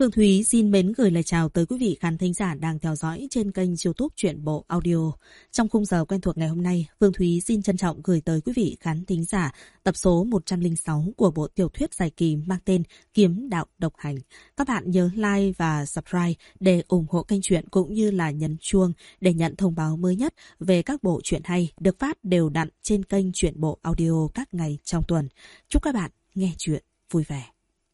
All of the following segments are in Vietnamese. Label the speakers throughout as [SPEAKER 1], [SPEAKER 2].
[SPEAKER 1] Phương Thúy xin mến gửi lời chào tới quý vị khán thính giả đang theo dõi trên kênh YouTube Truyện Bộ Audio. Trong khung giờ quen thuộc ngày hôm nay, Phương Thúy xin trân trọng gửi tới quý vị khán thính giả tập số 106 của bộ tiểu thuyết dài kỳ mang tên Kiếm Đạo Độc Hành. Các bạn nhớ like và subscribe để ủng hộ kênh truyện cũng như là nhấn chuông để nhận thông báo mới nhất về các bộ truyện hay được phát đều đặn trên kênh Truyện Bộ Audio các ngày trong tuần. Chúc các bạn nghe truyện vui vẻ.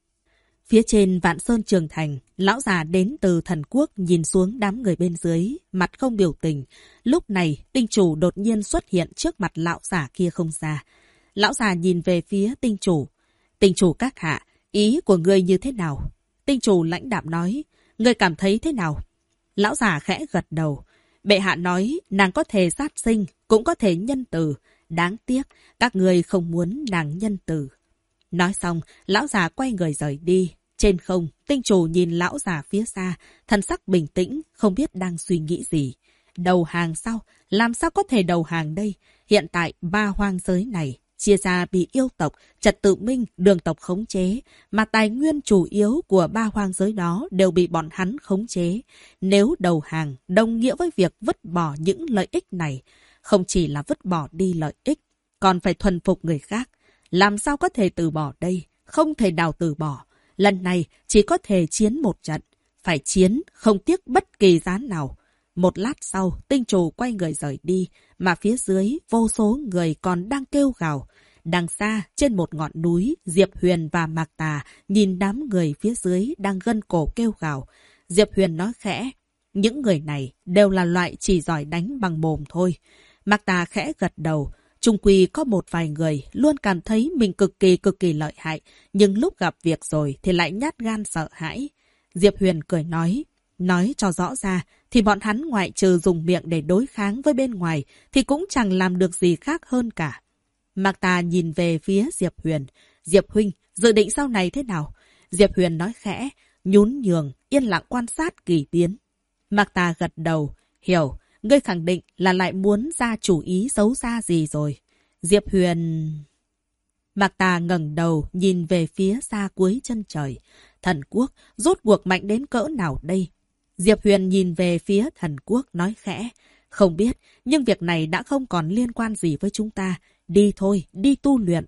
[SPEAKER 1] Phía trên Vạn Sơn Trường Thành, lão già đến từ Thần Quốc nhìn xuống đám người bên dưới, mặt không biểu tình. Lúc này, tinh chủ đột nhiên xuất hiện trước mặt lão già kia không xa. Lão già nhìn về phía tinh chủ. Tinh chủ các hạ, ý của ngươi như thế nào? Tinh chủ lãnh đạm nói, ngươi cảm thấy thế nào? Lão già khẽ gật đầu. Bệ hạ nói, nàng có thể sát sinh, cũng có thể nhân từ. Đáng tiếc, các ngươi không muốn nàng nhân từ. Nói xong, lão già quay người rời đi. Trên không, tinh chủ nhìn lão già phía xa, thần sắc bình tĩnh, không biết đang suy nghĩ gì. Đầu hàng sao? Làm sao có thể đầu hàng đây? Hiện tại, ba hoang giới này, chia ra bị yêu tộc, trật tự minh, đường tộc khống chế, mà tài nguyên chủ yếu của ba hoang giới đó đều bị bọn hắn khống chế. Nếu đầu hàng, đồng nghĩa với việc vứt bỏ những lợi ích này. Không chỉ là vứt bỏ đi lợi ích, còn phải thuần phục người khác. Làm sao có thể từ bỏ đây? Không thể nào từ bỏ. Lần này chỉ có thể chiến một trận. Phải chiến, không tiếc bất kỳ giá nào. Một lát sau, tinh chủ quay người rời đi, mà phía dưới vô số người còn đang kêu gào. Đằng xa, trên một ngọn núi, Diệp Huyền và Mạc Tà nhìn đám người phía dưới đang gân cổ kêu gào. Diệp Huyền nói khẽ, những người này đều là loại chỉ giỏi đánh bằng mồm thôi. Mạc Tà khẽ gật đầu. Trung quy có một vài người luôn cảm thấy mình cực kỳ lợi hại, nhưng lúc gặp việc rồi thì lại nhát gan sợ hãi. Diệp Huyền cười nói cho rõ ra thì bọn hắn ngoại trừ dùng miệng để đối kháng với bên ngoài thì cũng chẳng làm được gì khác hơn cả. Mạc Tà nhìn về phía Diệp Huyền. Diệp huynh, dự định sau này thế nào? Diệp Huyền nói khẽ, nhún nhường, yên lặng quan sát kỳ biến. Mạc Tà gật đầu, hiểu. Ngươi khẳng định là lại muốn ra chủ ý xấu xa gì rồi. Diệp Huyền... Mạc Tà ngẩng đầu nhìn về phía xa cuối chân trời. Thần Quốc rốt cuộc mạnh đến cỡ nào đây? Diệp Huyền nhìn về phía Thần Quốc nói khẽ. Không biết, nhưng việc này đã không còn liên quan gì với chúng ta. Đi thôi, đi tu luyện.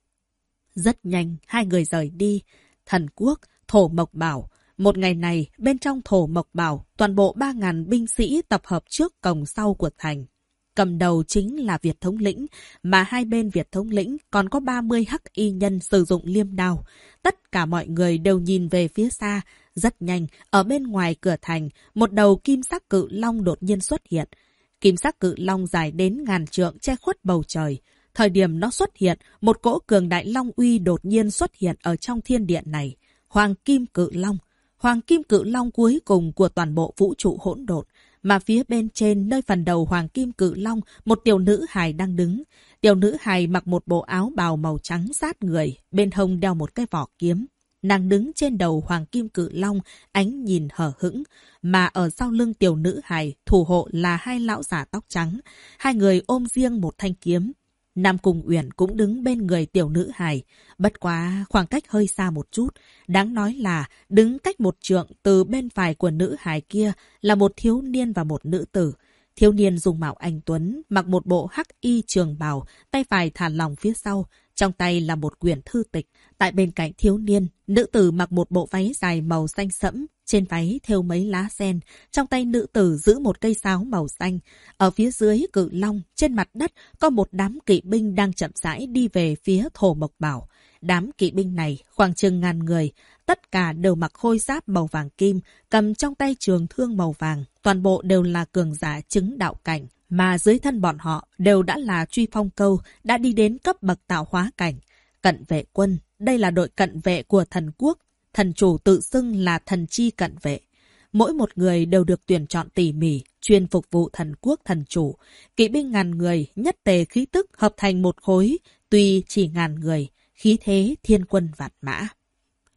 [SPEAKER 1] Rất nhanh, hai người rời đi. Thần Quốc, Thổ Mộc Bảo. Một ngày này, bên trong Thổ Mộc Bảo, toàn bộ 3.000 binh sĩ tập hợp trước cổng sau của thành. Cầm đầu chính là Việt thống lĩnh, mà hai bên Việt thống lĩnh còn có 30 hắc y nhân sử dụng liêm đao. Tất cả mọi người đều nhìn về phía xa. Rất nhanh, ở bên ngoài cửa thành, một đầu kim sắc cự long đột nhiên xuất hiện. Kim sắc cự long dài đến ngàn trượng che khuất bầu trời. Thời điểm nó xuất hiện, một cỗ cường đại long uy đột nhiên xuất hiện ở trong thiên điện này. Hoàng Kim Cự Long. Hoàng Kim Cự Long cuối cùng của toàn bộ vũ trụ hỗn độn, mà phía bên trên nơi phần đầu Hoàng Kim Cự Long, một tiểu nữ hài đang đứng. Tiểu nữ hài mặc một bộ áo bào màu trắng sát người, bên hông đeo một cái vỏ kiếm. Nàng đứng trên đầu Hoàng Kim Cự Long, ánh nhìn hờ hững, mà ở sau lưng tiểu nữ hài thủ hộ là hai lão giả tóc trắng, hai người ôm riêng một thanh kiếm. Nam Cung Uyển cũng đứng bên người tiểu nữ hài, bất quá khoảng cách hơi xa một chút. Đáng nói là đứng cách một trượng từ bên phải của nữ hài kia là một thiếu niên và một nữ tử. Thiếu niên dùng mạo anh tuấn, mặc một bộ hắc y trường bào, tay phải thả lỏng phía sau, trong tay là một quyển thư tịch. Tại bên cạnh thiếu niên, nữ tử mặc một bộ váy dài màu xanh sẫm, trên váy thêu mấy lá sen, trong tay nữ tử giữ một cây sáo màu xanh. Ở phía dưới cự long, trên mặt đất có một đám kỵ binh đang chậm rãi đi về phía Thổ Mộc Bảo. Đám kỵ binh này khoảng chừng 1000 người, tất cả đều mặc khôi giáp màu vàng kim, cầm trong tay trường thương màu vàng, toàn bộ đều là cường giả chứng đạo cảnh, mà dưới thân bọn họ đều đã là truy phong câu, đã đi đến cấp bậc tạo hóa cảnh. Cận vệ quân, đây là đội cận vệ của Thần Quốc, thần chủ tự xưng là thần chi cận vệ. Mỗi một người đều được tuyển chọn tỉ mỉ, chuyên phục vụ Thần Quốc thần chủ. Kỵ binh 1000 người, nhất tề khí tức hợp thành một khối, tuy chỉ 1000 người, khí thế thiên quân vạn mã.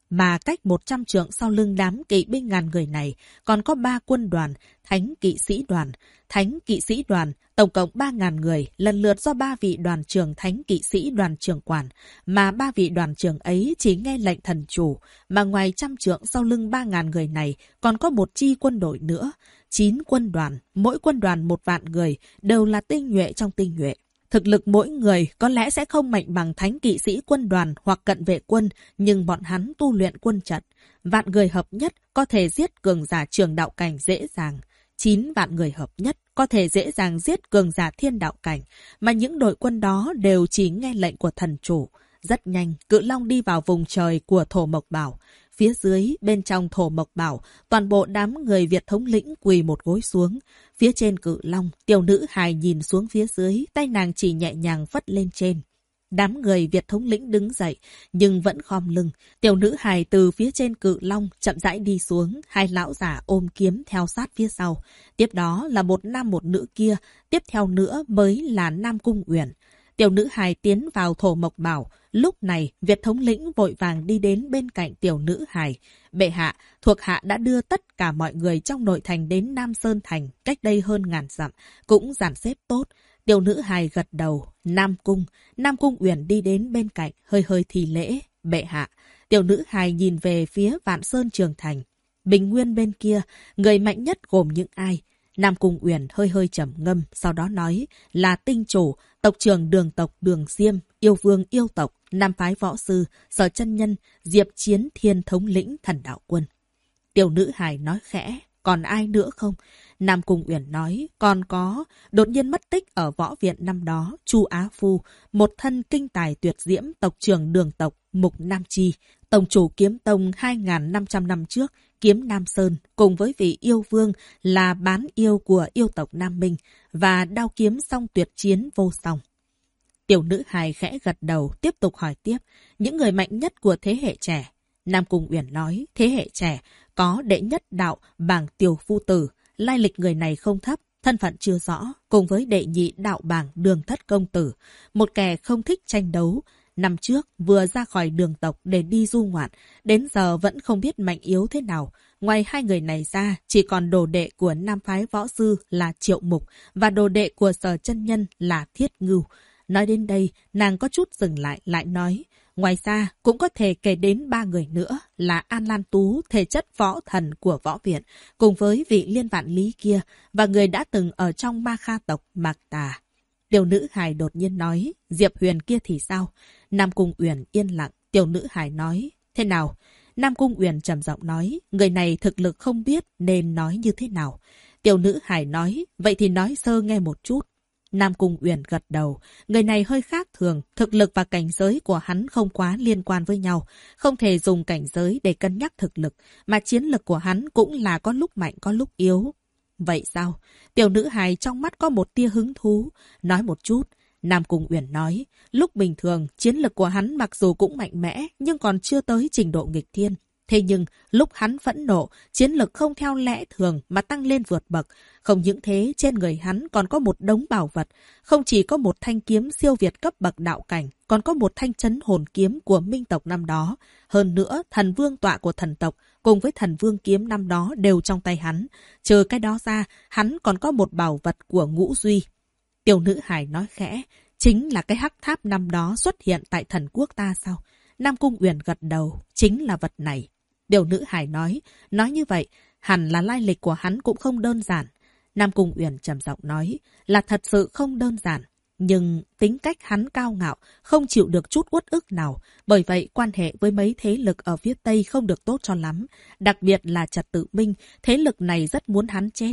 [SPEAKER 1] Mà cách 100 trượng sau lưng đám kỵ binh ngàn người này còn có 3 quân đoàn, thánh kỵ sĩ đoàn. Thánh kỵ sĩ đoàn, tổng cộng 3.000 người, lần lượt do 3 vị đoàn trưởng thánh kỵ sĩ đoàn trưởng quản. Mà 3 vị đoàn trưởng ấy chỉ nghe lệnh thần chủ, mà ngoài 100 trượng sau lưng 3.000 người này còn có một chi quân đội nữa. 9 quân đoàn, mỗi quân đoàn 1 vạn người, đều là tinh nhuệ trong tinh nhuệ. Thực lực mỗi người có lẽ sẽ không mạnh bằng thánh kỵ sĩ quân đoàn hoặc cận vệ quân, nhưng bọn hắn tu luyện quân trận. Vạn người hợp nhất có thể giết cường giả trường đạo cảnh dễ dàng. 9 vạn người hợp nhất có thể dễ dàng giết cường giả thiên đạo cảnh, mà những đội quân đó đều chỉ nghe lệnh của thần chủ. Rất nhanh, Cự Long đi vào vùng trời của Thổ Mộc Bảo. Phía dưới, bên trong Thổ Mộc Bảo, toàn bộ đám người Việt thống lĩnh quỳ một gối xuống. Phía trên Cự Long, tiểu nữ hài nhìn xuống phía dưới, tay nàng chỉ nhẹ nhàng phất lên trên. Đám người Việt thống lĩnh đứng dậy, nhưng vẫn khom lưng. Tiểu nữ hài từ phía trên Cự Long chậm rãi đi xuống, 2 lão giả ôm kiếm theo sát phía sau. Tiếp đó là một nam một nữ kia, tiếp theo nữa mới là Nam Cung Uyển. Tiểu nữ hài tiến vào Thổ Mộc Bảo. Lúc này, Việt thống lĩnh vội vàng đi đến bên cạnh tiểu nữ hài. Bệ hạ, thuộc hạ đã đưa tất cả mọi người trong nội thành đến Nam Sơn Thành, cách đây hơn 1000 dặm, cũng dàn xếp tốt. Tiểu nữ hài gật đầu. Nam Cung Uyển đi đến bên cạnh, hơi hơi thi lễ. Bệ hạ. Tiểu nữ hài nhìn về phía Vạn Sơn Trường Thành. Bình Nguyên bên kia, người mạnh nhất gồm những ai? Nam Cung Uyển hơi hơi trầm ngâm, sau đó nói là tinh chủ, tộc trưởng Đường tộc Đường Diêm, yêu vương yêu tộc, Nam phái võ sư, Sở chân nhân, Diệp Chiến Thiên thống lĩnh Thần đạo quân. Tiểu nữ hài nói khẽ, còn ai nữa không? Nam Cung Uyển nói, còn có, đột nhiên mất tích ở võ viện năm đó, Chu Á Phu, một thân kinh tài tuyệt diễm, tộc trưởng Đường tộc, Mục Nam Chi, tổng chủ kiếm tông 2.500 năm trước, Kiếm Nam Sơn, cùng với vị yêu vương là bán yêu của yêu tộc Nam Minh, và đao kiếm song tuyệt chiến vô song. Tiểu nữ hài khẽ gật đầu, tiếp tục hỏi tiếp, những người mạnh nhất của thế hệ trẻ. Nam Cung Uyển nói, thế hệ trẻ, có đệ nhất đạo bảng Tiểu Phu Tử, lai lịch người này không thấp, thân phận chưa rõ, cùng với đệ nhị đạo bảng Đường Thất Công Tử, một kẻ không thích tranh đấu. Năm trước vừa ra khỏi Đường tộc để đi du ngoạn, đến giờ vẫn không biết mạnh yếu thế nào. Ngoài 2 người này ra, chỉ còn đồ đệ của Nam phái võ sư là Triệu Mục và đồ đệ của Sở chân nhân là Thiết Ngưu. Nói đến đây, nàng có chút dừng lại nói, ngoài ra cũng có thể kể đến 3 người nữa là An Lan Tú, thể chất võ thần của võ viện, cùng với vị Liên Vạn Lý kia và người đã từng ở trong Ma Kha tộc Mạc Tà. Tiểu nữ hài đột nhiên nói, Diệp Huyền kia thì sao? Nam Cung Uyển yên lặng, tiểu nữ hài nói, thế nào? Nam Cung Uyển trầm giọng nói, người này thực lực không biết nên nói như thế nào. Tiểu nữ hài nói, vậy thì nói sơ nghe một chút. Nam Cung Uyển gật đầu, người này hơi khác thường, thực lực và cảnh giới của hắn không quá liên quan với nhau, không thể dùng cảnh giới để cân nhắc thực lực, mà chiến lực của hắn cũng là có lúc mạnh có lúc yếu. Vậy sao? Tiểu nữ hài trong mắt có một tia hứng thú, nói một chút. Nam Cung Uyển nói, lúc bình thường, chiến lực của hắn mặc dù cũng mạnh mẽ, nhưng còn chưa tới trình độ nghịch thiên. Thế nhưng, lúc hắn phẫn nộ, chiến lực không theo lẽ thường mà tăng lên vượt bậc. Không những thế, trên người hắn còn có một đống bảo vật. Không chỉ có một thanh kiếm siêu việt cấp bậc đạo cảnh, còn có một thanh chấn hồn kiếm của Minh tộc năm đó. Hơn nữa, thần vương tọa của thần tộc cùng với thần vương kiếm năm đó đều trong tay hắn. Trừ cái đó ra, hắn còn có một bảo vật của Ngũ Duy. Tiểu nữ hài nói khẽ, chính là cái hắc tháp năm đó xuất hiện tại thần quốc ta sao? Nam Cung Uyển gật đầu, chính là vật này. Tiểu nữ hài nói như vậy, hẳn là lai lịch của hắn cũng không đơn giản. Nam Cung Uyển trầm giọng nói, là thật sự không đơn giản. Nhưng tính cách hắn cao ngạo, không chịu được chút uất ức nào. Bởi vậy quan hệ với mấy thế lực ở phía Tây không được tốt cho lắm. Đặc biệt là Trật Tự Minh, thế lực này rất muốn hắn chết.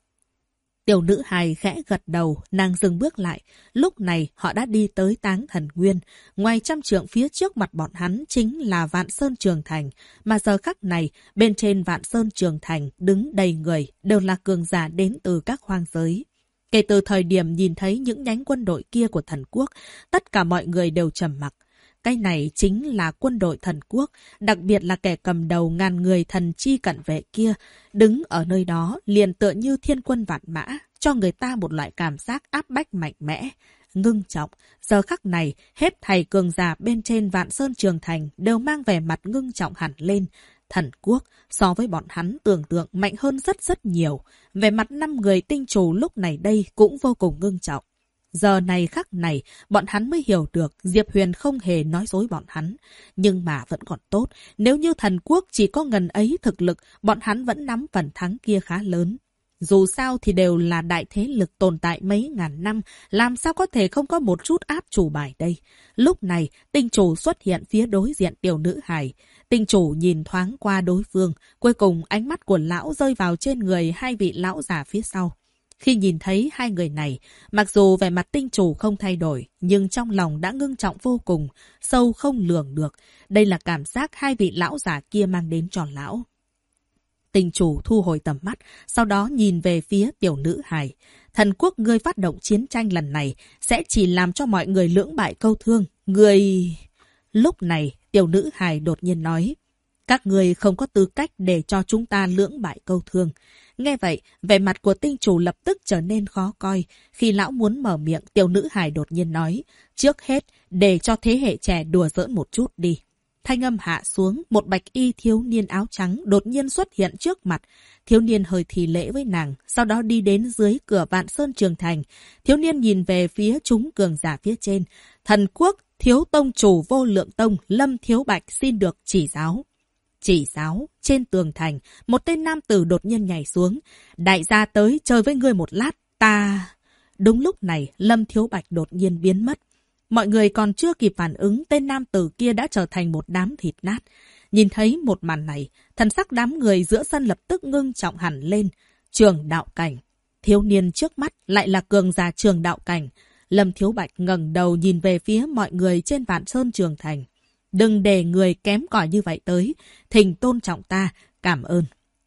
[SPEAKER 1] Tiểu nữ hài khẽ gật đầu, nàng dừng bước lại. Lúc này họ đã đi tới Táng Thần Nguyên. Ngoài 100 trượng phía trước mặt bọn hắn chính là Vạn Sơn Trường Thành. Mà giờ khắc này, bên trên Vạn Sơn Trường Thành đứng đầy người, đều là cường giả đến từ các hoang giới. Kể từ thời điểm nhìn thấy những nhánh quân đội kia của thần quốc, tất cả mọi người đều trầm mặc. Cái này chính là quân đội thần quốc, đặc biệt là kẻ cầm đầu ngàn người thần chi cận vệ kia. Đứng ở nơi đó liền tựa như thiên quân vạn mã, cho người ta một loại cảm giác áp bách mạnh mẽ. ngưng trọng. Giờ khắc này, hết thảy cường giả bên trên Vạn Sơn Trường Thành đều mang vẻ mặt ngưng trọng hẳn lên. Thần quốc so với bọn hắn tưởng tượng mạnh hơn rất nhiều. Về mặt 5 người tinh chủ lúc này đây cũng vô cùng ngưng trọng. Giờ này khắc này, bọn hắn mới hiểu được Diệp Huyền không hề nói dối bọn hắn. Nhưng mà vẫn còn tốt, nếu như thần quốc chỉ có ngần ấy thực lực, bọn hắn vẫn nắm phần thắng kia khá lớn. Dù sao thì đều là đại thế lực tồn tại mấy ngàn năm, làm sao có thể không có một chút áp chủ bài đây. Lúc này, tinh chủ xuất hiện phía đối diện tiểu nữ hài. Tinh chủ nhìn thoáng qua đối phương, cuối cùng ánh mắt của lão rơi vào trên người hai vị lão già phía sau. Khi nhìn thấy hai người này, mặc dù vẻ mặt tinh chủ không thay đổi, nhưng trong lòng đã ngưng trọng vô cùng, sâu không lường được. Đây là cảm giác hai vị lão già kia mang đến cho lão. Tinh chủ thu hồi tầm mắt, sau đó nhìn về phía tiểu nữ hài. Thần quốc ngươi phát động chiến tranh lần này sẽ chỉ làm cho mọi người lưỡng bại câu thương. Lúc này, tiểu nữ hài đột nhiên nói, các ngươi không có tư cách để cho chúng ta lưỡng bại câu thương. Nghe vậy, vẻ mặt của tinh chủ lập tức trở nên khó coi. Khi lão muốn mở miệng, tiểu nữ hài đột nhiên nói, trước hết, để cho thế hệ trẻ đùa giỡn một chút đi. Thanh âm hạ xuống, một bạch y thiếu niên áo trắng đột nhiên xuất hiện trước mặt. Thiếu niên hơi thì lễ với nàng, sau đó đi đến dưới cửa Vạn Sơn Trường Thành. Thiếu niên nhìn về phía chúng cường giả phía trên. Thần quốc, thiếu tông chủ Vô Lượng Tông, Lâm Thiếu Bạch xin được chỉ giáo. Chỉ giáo, trên tường thành, một tên nam tử đột nhiên nhảy xuống. Đại gia tới chơi với ngươi một lát, ta... Đúng lúc này, Lâm Thiếu Bạch đột nhiên biến mất. Mọi người còn chưa kịp phản ứng, tên nam tử kia đã trở thành một đám thịt nát. Nhìn thấy một màn này, thần sắc đám người giữa sân lập tức ngưng trọng hẳn lên. Trường đạo cảnh. Thiếu niên trước mắt lại là cường giả trường đạo cảnh. Lâm Thiếu Bạch ngẩng đầu nhìn về phía mọi người trên Vạn Sơn Trường Thành. Đừng để người kém cỏi như vậy tới. Thỉnh tôn trọng ta, cảm ơn.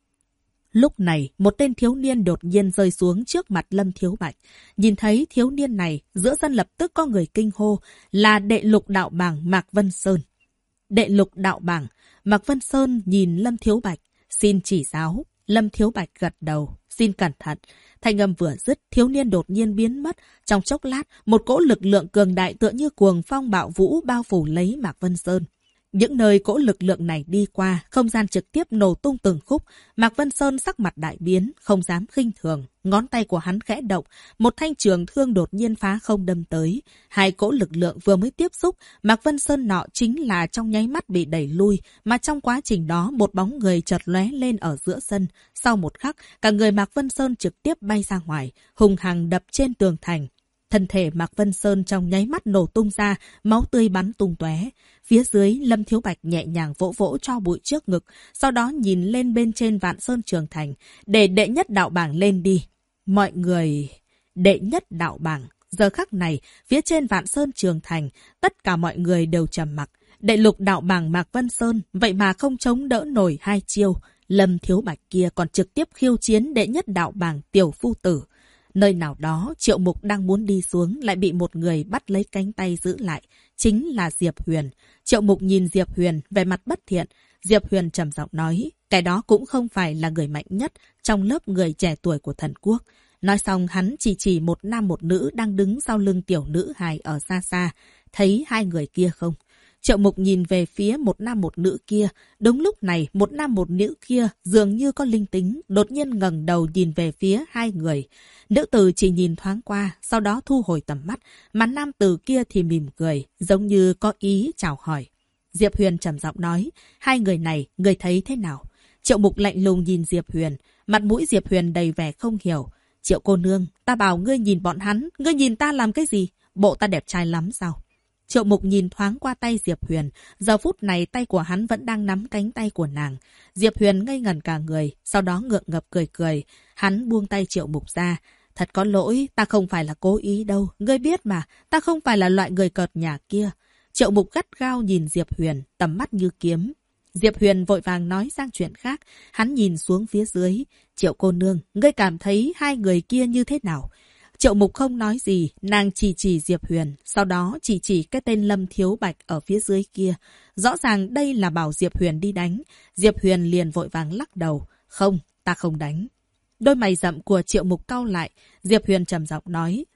[SPEAKER 1] Lúc này, một tên thiếu niên đột nhiên rơi xuống trước mặt Lâm Thiếu Bạch. Nhìn thấy thiếu niên này, giữa sân lập tức có người kinh hô là đệ lục đạo bảng Mạc Vân Sơn. Đệ lục đạo bảng, Mạc Vân Sơn nhìn Lâm Thiếu Bạch, xin chỉ giáo. Lâm Thiếu Bạch gật đầu, xin cẩn thận. Thanh âm vừa dứt, thiếu niên đột nhiên biến mất. Trong chốc lát, một cỗ lực lượng cường đại tựa như cuồng phong bạo vũ bao phủ lấy Mạc Vân Sơn. Những nơi cỗ lực lượng này đi qua, không gian trực tiếp nổ tung từng khúc. Mạc Vân Sơn sắc mặt đại biến, không dám khinh thường. Ngón tay của hắn khẽ động, một thanh trường thương đột nhiên phá không đâm tới. Hai cỗ lực lượng vừa mới tiếp xúc, Mạc Vân Sơn nọ chính là trong nháy mắt bị đẩy lui, mà trong quá trình đó một bóng người chợt lóe lên ở giữa sân. Sau một khắc, cả người Mạc Vân Sơn trực tiếp bay ra ngoài, hùng hằng đập trên tường thành. Thân thể Mạc Vân Sơn trong nháy mắt nổ tung ra, máu tươi bắn tung tóe. Phía dưới, Lâm Thiếu Bạch nhẹ nhàng vỗ vỗ cho bụi trước ngực, sau đó nhìn lên bên trên Vạn Sơn Trường Thành, để đệ nhất đạo bảng lên đi. Mọi người... Đệ nhất đạo bảng. Giờ khắc này, phía trên Vạn Sơn Trường Thành, tất cả mọi người đều trầm mặc. Đệ lục đạo bảng Mạc Vân Sơn, vậy mà không chống đỡ nổi hai chiêu. Lâm Thiếu Bạch kia còn trực tiếp khiêu chiến đệ nhất đạo bảng Tiểu Phu Tử. Nơi nào đó, Triệu Mục đang muốn đi xuống, lại bị một người bắt lấy cánh tay giữ lại. Chính là Diệp Huyền. Triệu Mục nhìn Diệp Huyền, vẻ mặt bất thiện. Diệp Huyền trầm giọng nói, cái đó cũng không phải là người mạnh nhất trong lớp người trẻ tuổi của thần quốc. Nói xong hắn chỉ một nam một nữ đang đứng sau lưng tiểu nữ hài ở xa xa. Thấy hai người kia không? Triệu Mục nhìn về phía một nam một nữ kia. Đúng lúc này, một nam một nữ kia dường như có linh tính, đột nhiên ngẩng đầu nhìn về phía hai người. Nữ tử chỉ nhìn thoáng qua, sau đó thu hồi tầm mắt, mà nam tử kia thì mỉm cười, giống như có ý chào hỏi. Diệp Huyền trầm giọng nói, hai người này, người thấy thế nào? Triệu Mục lạnh lùng nhìn Diệp Huyền, mặt mũi Diệp Huyền đầy vẻ không hiểu. Triệu cô nương, ta bảo ngươi nhìn bọn hắn, ngươi nhìn ta làm cái gì? Bộ ta đẹp trai lắm sao? Triệu Mục nhìn thoáng qua tay Diệp Huyền, giờ phút này tay của hắn vẫn đang nắm cánh tay của nàng. Diệp Huyền ngây ngẩn cả người, sau đó ngượng ngập cười cười. Hắn buông tay Triệu Mục ra. Thật có lỗi, ta không phải là cố ý đâu, ngươi biết mà, ta không phải là loại người cợt nhà kia. Triệu Mục gắt gao nhìn Diệp Huyền, tầm mắt như kiếm. Diệp Huyền vội vàng nói sang chuyện khác, hắn nhìn xuống phía dưới. Triệu cô nương, ngươi cảm thấy hai người kia như thế nào? Triệu Mục không nói gì, nàng chỉ Diệp Huyền, sau đó chỉ cái tên Lâm Thiếu Bạch ở phía dưới kia. Rõ ràng đây là bảo Diệp Huyền đi đánh. Diệp Huyền liền vội vàng lắc đầu. Không, ta không đánh. Đôi mày rậm của Triệu Mục cau lại. Diệp Huyền trầm giọng nói,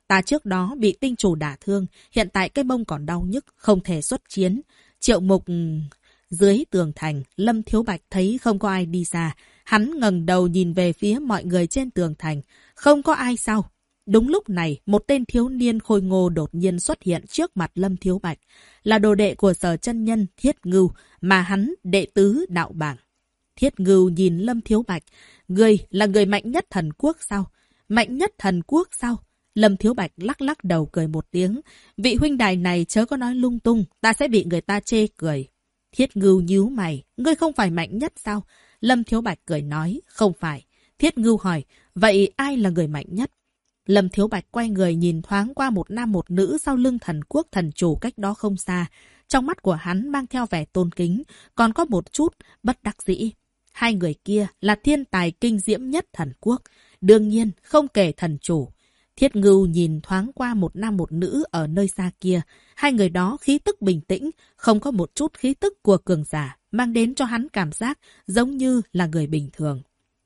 [SPEAKER 1] Ta trước đó bị tinh chủ đả thương, hiện tại cái mông còn đau nhức, không thể xuất chiến. Triệu Mục... Dưới tường thành, Lâm Thiếu Bạch thấy không có ai đi ra. Hắn ngẩng đầu nhìn về phía mọi người trên tường thành. Không có ai sao? Đúng lúc này, một tên thiếu niên khôi ngô đột nhiên xuất hiện trước mặt Lâm Thiếu Bạch. Là đồ đệ của Sở chân nhân Thiết Ngưu, mà hắn đệ tứ đạo bảng. Thiết Ngưu nhìn Lâm Thiếu Bạch. Người là người mạnh nhất thần quốc sao? Mạnh nhất thần quốc sao? Lâm Thiếu Bạch lắc lắc đầu cười một tiếng. Vị huynh đài này chớ có nói lung tung, ta sẽ bị người ta chê cười. Thiết Ngưu nhíu mày, ngươi không phải mạnh nhất sao? Lâm Thiếu Bạch cười nói, không phải. Thiết Ngưu hỏi, vậy ai là người mạnh nhất? Lâm Thiếu Bạch quay người nhìn thoáng qua một nam một nữ sau lưng thần quốc thần chủ cách đó không xa. Trong mắt của hắn mang theo vẻ tôn kính, còn có một chút bất đắc dĩ. Hai người kia là thiên tài kinh diễm nhất thần quốc, đương nhiên không kể thần chủ. Thiết Ngưu nhìn thoáng qua một nam một nữ ở nơi xa kia. Hai người đó khí tức bình tĩnh, không có một chút khí tức của cường giả, mang đến cho hắn cảm giác giống như là người bình thường.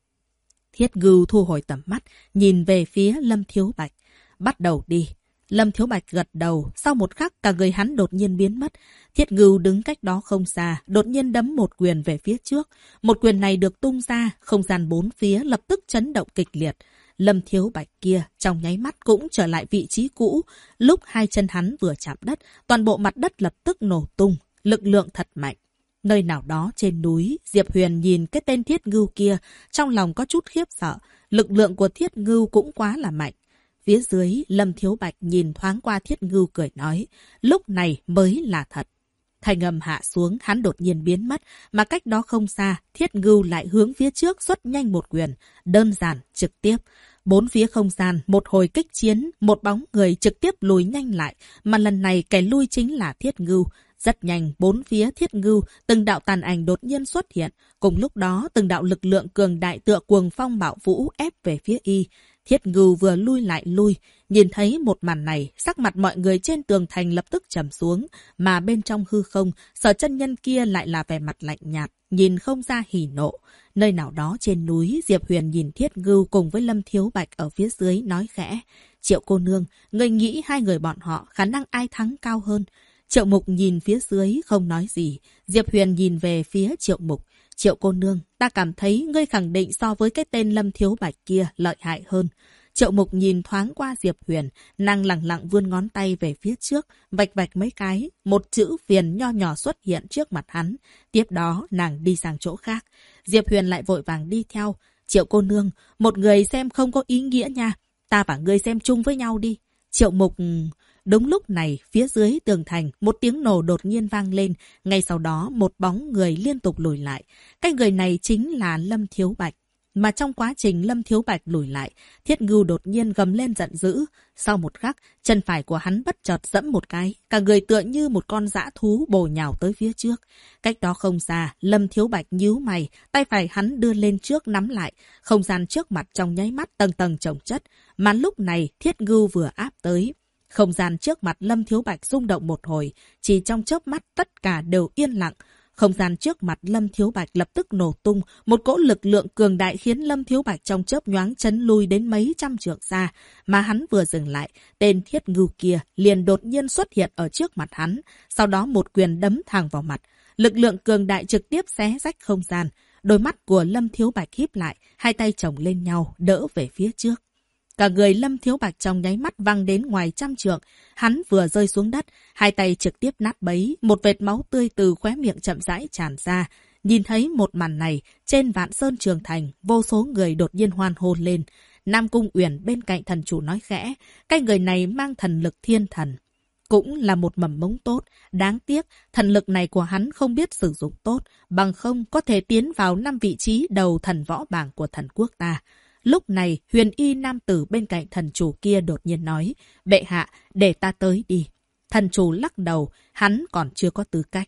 [SPEAKER 1] Thiết Ngưu thu hồi tầm mắt, nhìn về phía Lâm Thiếu Bạch. Bắt đầu đi. Lâm Thiếu Bạch gật đầu, sau một khắc cả người hắn đột nhiên biến mất. Thiết Ngưu đứng cách đó không xa, đột nhiên đấm một quyền về phía trước. Một quyền này được tung ra, không gian bốn phía lập tức chấn động kịch liệt. Lâm Thiếu Bạch kia trong nháy mắt cũng trở lại vị trí cũ. Lúc hai chân hắn vừa chạm đất, toàn bộ mặt đất lập tức nổ tung. Lực lượng thật mạnh. Nơi nào đó trên núi, Diệp Huyền nhìn cái tên Thiết Ngưu kia, trong lòng có chút khiếp sợ. Lực lượng của Thiết Ngưu cũng quá là mạnh. Phía dưới, Lâm Thiếu Bạch nhìn thoáng qua Thiết Ngưu cười nói, lúc này mới là thật. Thanh âm hạ xuống, hắn đột nhiên biến mất, mà cách đó không xa, Thiết Ngưu lại hướng phía trước xuất nhanh một quyền, đơn giản, trực tiếp. Bốn phía không gian, một hồi kích chiến, một bóng người trực tiếp lùi nhanh lại, mà lần này kẻ lui chính là Thiết Ngưu. Rất nhanh, bốn phía Thiết Ngưu, từng đạo tàn ảnh đột nhiên xuất hiện. Cùng lúc đó, từng đạo lực lượng cường đại tựa cuồng phong bạo vũ ép về phía y. Thiết Ngưu vừa lui lại lui, nhìn thấy một màn này, sắc mặt mọi người trên tường thành lập tức trầm xuống, mà bên trong hư không, Sở chân nhân kia lại là vẻ mặt lạnh nhạt, nhìn không ra hỉ nộ. Nơi nào đó trên núi, Diệp Huyền nhìn Thiết Ngưu cùng với Lâm Thiếu Bạch ở phía dưới nói khẽ, Triệu cô nương, người nghĩ hai người bọn họ khả năng ai thắng cao hơn? Triệu Mục nhìn phía dưới không nói gì, Diệp Huyền nhìn về phía Triệu Mục. Triệu cô nương, ta cảm thấy ngươi khẳng định so với cái tên Lâm Thiếu Bạch kia lợi hại hơn. Triệu Mục nhìn thoáng qua Diệp Huyền, nàng lẳng lặng vươn ngón tay về phía trước, vạch vạch mấy cái, một chữ phiền nho nhỏ xuất hiện trước mặt hắn. Tiếp đó, nàng đi sang chỗ khác. Diệp Huyền lại vội vàng đi theo. Triệu cô nương, một người xem không có ý nghĩa nha. Ta và ngươi xem chung với nhau đi. Triệu Mục... Đúng lúc này, phía dưới tường thành, một tiếng nổ đột nhiên vang lên. Ngay sau đó, một bóng người liên tục lùi lại. Cái người này chính là Lâm Thiếu Bạch. Mà trong quá trình Lâm Thiếu Bạch lùi lại, Thiết Ngưu đột nhiên gầm lên giận dữ. Sau một khắc, chân phải của hắn bất chợt giẫm một cái. Cả người tựa như một con dã thú bổ nhào tới phía trước. Cách đó không xa, Lâm Thiếu Bạch nhíu mày, tay phải hắn đưa lên trước nắm lại. Không gian trước mặt trong nháy mắt tầng tầng chồng chất. Mà lúc này, Thiết Ngưu vừa áp tới. Không gian trước mặt Lâm Thiếu Bạch rung động một hồi, chỉ trong chớp mắt tất cả đều yên lặng. Không gian trước mặt Lâm Thiếu Bạch lập tức nổ tung, một cỗ lực lượng cường đại khiến Lâm Thiếu Bạch trong chớp nhoáng chấn lui đến mấy trăm trượng xa. Mà hắn vừa dừng lại, tên Thiết Ngưu kia liền đột nhiên xuất hiện ở trước mặt hắn, sau đó một quyền đấm thẳng vào mặt. Lực lượng cường đại trực tiếp xé rách không gian. Đôi mắt của Lâm Thiếu Bạch híp lại, hai tay chồng lên nhau, đỡ về phía trước. Cả người Lâm Thiếu Bạch trong nháy mắt văng đến ngoài trăm trượng. Hắn vừa rơi xuống đất, hai tay trực tiếp nát bấy, một vệt máu tươi từ khóe miệng chậm rãi tràn ra. Nhìn thấy một màn này, trên Vạn Sơn Trường Thành, vô số người đột nhiên hoan hô lên. Nam Cung Uyển bên cạnh thần chủ nói khẽ, cái người này mang thần lực thiên thần. Cũng là một mầm mống tốt, đáng tiếc, thần lực này của hắn không biết sử dụng tốt, bằng không có thể tiến vào 5 vị trí đầu thần võ bảng của thần quốc ta. Lúc này, huyền y nam tử bên cạnh thần chủ kia đột nhiên nói, bệ hạ, để ta tới đi. Thần chủ lắc đầu, hắn còn chưa có tư cách.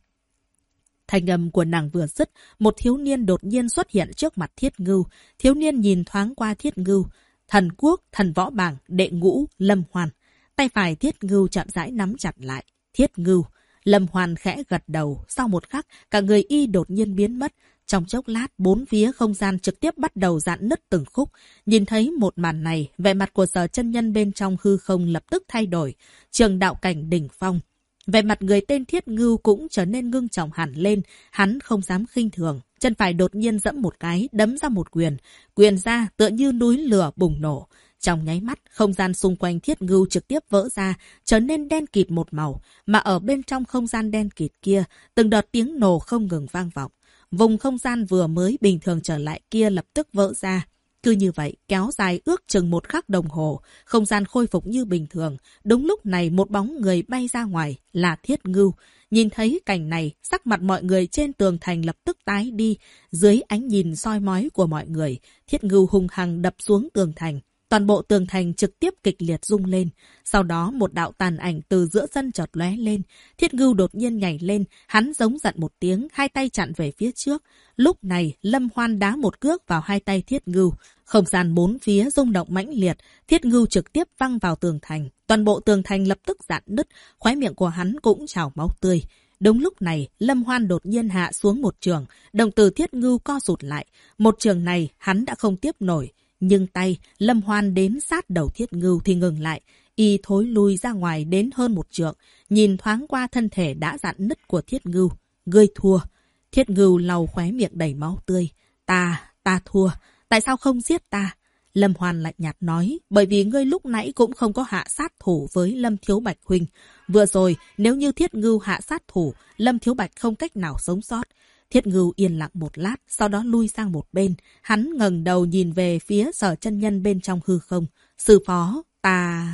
[SPEAKER 1] Thanh âm của nàng vừa dứt, một thiếu niên đột nhiên xuất hiện trước mặt Thiết Ngưu. Thiếu niên nhìn thoáng qua Thiết Ngưu. Thần quốc, thần võ bảng, đệ ngũ, Lâm Hoan. Tay phải Thiết Ngưu chậm rãi nắm chặt lại. Thiết Ngưu. Lâm Hoan khẽ gật đầu, sau một khắc, cả người y đột nhiên biến mất. Trong chốc lát, bốn phía không gian trực tiếp bắt đầu rạn nứt từng khúc. Nhìn thấy một màn này, vẻ mặt của Sở chân nhân bên trong hư không lập tức thay đổi. Trường đạo cảnh đỉnh phong. Vẻ mặt người tên Thiết Ngưu cũng trở nên ngưng trọng hẳn lên, hắn không dám khinh thường. Chân phải đột nhiên giẫm một cái, đấm ra một quyền. Quyền ra tựa như núi lửa bùng nổ. Trong nháy mắt, không gian xung quanh Thiết Ngưu trực tiếp vỡ ra, trở nên đen kịt một màu. Mà ở bên trong không gian đen kịt kia, từng đợt tiếng nổ không ngừng vang vọng. Vùng không gian vừa mới bình thường trở lại kia lập tức vỡ ra. Cứ như vậy, kéo dài ước chừng 1 khắc đồng hồ, không gian khôi phục như bình thường. Đúng lúc này một bóng người bay ra ngoài, là Thiết Ngưu. Nhìn thấy cảnh này, sắc mặt mọi người trên tường thành lập tức tái đi. Dưới ánh nhìn soi mói của mọi người, Thiết Ngưu hung hăng đập xuống tường thành. Toàn bộ tường thành trực tiếp kịch liệt rung lên. Sau đó một đạo tàn ảnh từ giữa sân chợt lóe lên. Thiết Ngưu đột nhiên nhảy lên, hắn giống giận một tiếng, hai tay chặn về phía trước. Lúc này, Lâm Hoan đá một cước vào hai tay Thiết Ngưu. Không gian bốn phía rung động mãnh liệt, Thiết Ngưu trực tiếp văng vào tường thành. Toàn bộ tường thành lập tức rạn nứt, khóe miệng của hắn cũng trào máu tươi. Đúng lúc này, Lâm Hoan đột nhiên hạ xuống một trường, đồng tử Thiết Ngưu co rụt lại. Một trường này, hắn đã không tiếp nổi. Nhưng tay, Lâm Hoan đến sát đầu Thiết Ngưu thì ngừng lại. Y thối lui ra ngoài đến hơn 1 trượng, nhìn thoáng qua thân thể đã rạn nứt của Thiết Ngưu. Ngươi thua. Thiết Ngưu lau khóe miệng đầy máu tươi. Ta thua. Tại sao không giết ta? Lâm Hoan lạnh nhạt nói, bởi vì ngươi lúc nãy cũng không có hạ sát thủ với Lâm Thiếu Bạch huynh. Vừa rồi, nếu như Thiết Ngưu hạ sát thủ, Lâm Thiếu Bạch không cách nào sống sót. Thiết Ngưu yên lặng một lát, sau đó lui sang một bên. Hắn ngẩng đầu nhìn về phía Sở chân nhân bên trong hư không. Sư phó, ta...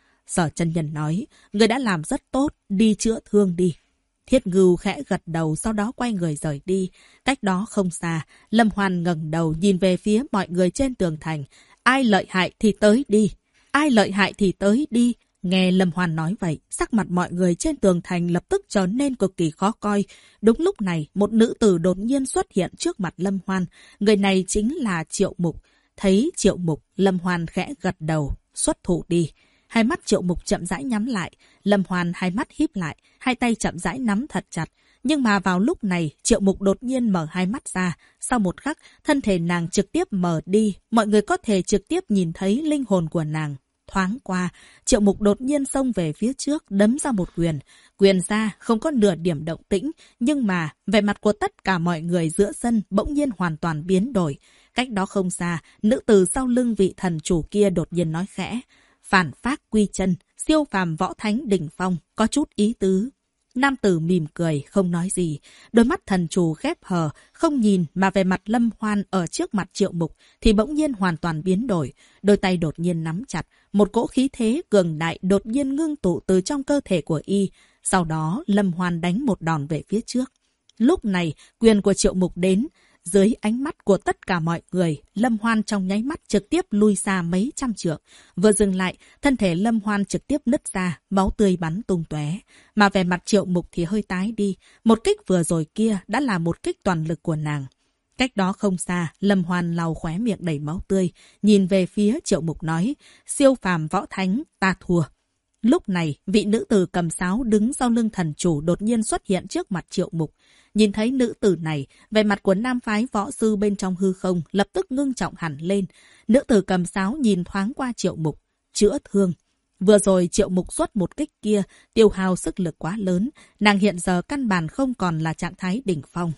[SPEAKER 1] Sở chân nhân nói, người đã làm rất tốt, đi chữa thương đi. Thiết Ngưu khẽ gật đầu, sau đó quay người rời đi. Cách đó không xa, Lâm Hoan ngẩng đầu nhìn về phía mọi người trên tường thành. Ai lợi hại thì tới đi. Ai lợi hại thì tới đi. Nghe Lâm Hoan nói vậy, sắc mặt mọi người trên tường thành lập tức trở nên cực kỳ khó coi. Đúng lúc này, một nữ tử đột nhiên xuất hiện trước mặt Lâm Hoan. Người này chính là Triệu Mục. Thấy Triệu Mục, Lâm Hoan khẽ gật đầu, xuất thủ đi. Hai mắt Triệu Mục chậm rãi nhắm lại. Lâm Hoan hai mắt híp lại, hai tay chậm rãi nắm thật chặt. Nhưng mà vào lúc này, Triệu Mục đột nhiên mở hai mắt ra. Sau một khắc, thân thể nàng trực tiếp mở đi. Mọi người có thể trực tiếp nhìn thấy linh hồn của nàng. Thoáng qua, Triệu Mục đột nhiên xông về phía trước, đấm ra một quyền. Quyền ra, không có nửa điểm động tĩnh. Nhưng mà, vẻ mặt của tất cả mọi người giữa sân bỗng nhiên hoàn toàn biến đổi. Cách đó không xa, nữ tử sau lưng vị thần chủ kia đột nhiên nói khẽ. Phản phác quy chân, siêu phàm võ thánh đỉnh phong, có chút ý tứ. Nam tử mỉm cười, không nói gì. Đôi mắt thần chủ khép hờ, không nhìn mà về mặt Lâm Hoan ở trước mặt Triệu Mục thì bỗng nhiên hoàn toàn biến đổi. Đôi tay đột nhiên nắm chặt, một cỗ khí thế cường đại đột nhiên ngưng tụ từ trong cơ thể của y. Sau đó Lâm Hoan đánh một đòn về phía trước. Lúc này, quyền của Triệu Mục đến. Dưới ánh mắt của tất cả mọi người, Lâm Hoan trong nháy mắt trực tiếp lui xa mấy trăm trượng. Vừa dừng lại, thân thể Lâm Hoan trực tiếp nứt ra, máu tươi bắn tung tóe. Mà về mặt Triệu Mục thì hơi tái đi. Một kích vừa rồi kia đã là một kích toàn lực của nàng. Cách đó không xa, Lâm Hoan lau khóe miệng đầy máu tươi, nhìn về phía Triệu Mục nói, siêu phàm võ thánh, ta thua. Lúc này, vị nữ tử cầm sáo đứng sau lưng thần chủ đột nhiên xuất hiện trước mặt Triệu Mục. Nhìn thấy nữ tử này, vẻ mặt của nam phái võ sư bên trong hư không lập tức ngưng trọng hẳn lên. Nữ tử cầm sáo nhìn thoáng qua Triệu Mục, chữa thương. Vừa rồi Triệu Mục xuất một kích kia, tiêu hao sức lực quá lớn, nàng hiện giờ căn bản không còn là trạng thái đỉnh phong.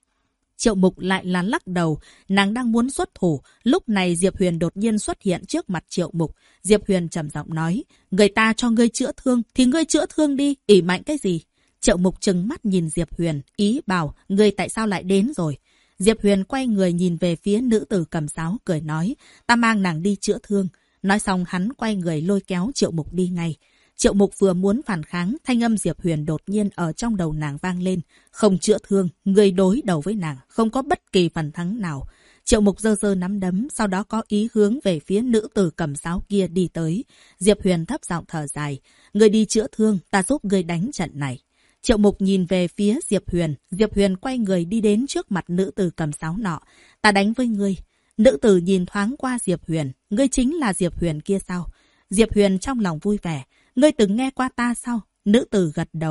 [SPEAKER 1] Triệu Mục lại là lắc đầu, nàng đang muốn xuất thủ. Lúc này Diệp Huyền đột nhiên xuất hiện trước mặt Triệu Mục. Diệp Huyền trầm giọng nói, người ta cho ngươi chữa thương, thì ngươi chữa thương đi, ỷ mạnh cái gì? Triệu Mục trừng mắt nhìn Diệp Huyền, ý bảo, ngươi tại sao lại đến rồi? Diệp Huyền quay người nhìn về phía nữ tử cầm sáo, cười nói, ta mang nàng đi chữa thương. Nói xong hắn quay người lôi kéo Triệu Mục đi ngay. Triệu Mục vừa muốn phản kháng, thanh âm Diệp Huyền đột nhiên ở trong đầu nàng vang lên. Không chữa thương, người đối đầu với nàng, không có bất kỳ phần thắng nào. Triệu Mục giơ giơ nắm đấm, sau đó có ý hướng về phía nữ tử cầm sáo kia đi tới. Diệp Huyền thấp giọng thở dài. Người đi chữa thương, ta giúp người đánh trận này. Triệu Mục nhìn về phía Diệp Huyền quay người đi đến trước mặt nữ tử cầm sáo nọ. Ta đánh với ngươi. Nữ tử nhìn thoáng qua Diệp Huyền. Ngươi chính là Diệp Huyền kia sao? Diệp Huyền trong lòng vui vẻ. Ngươi từng nghe qua ta sao? Nữ tử gật đầu.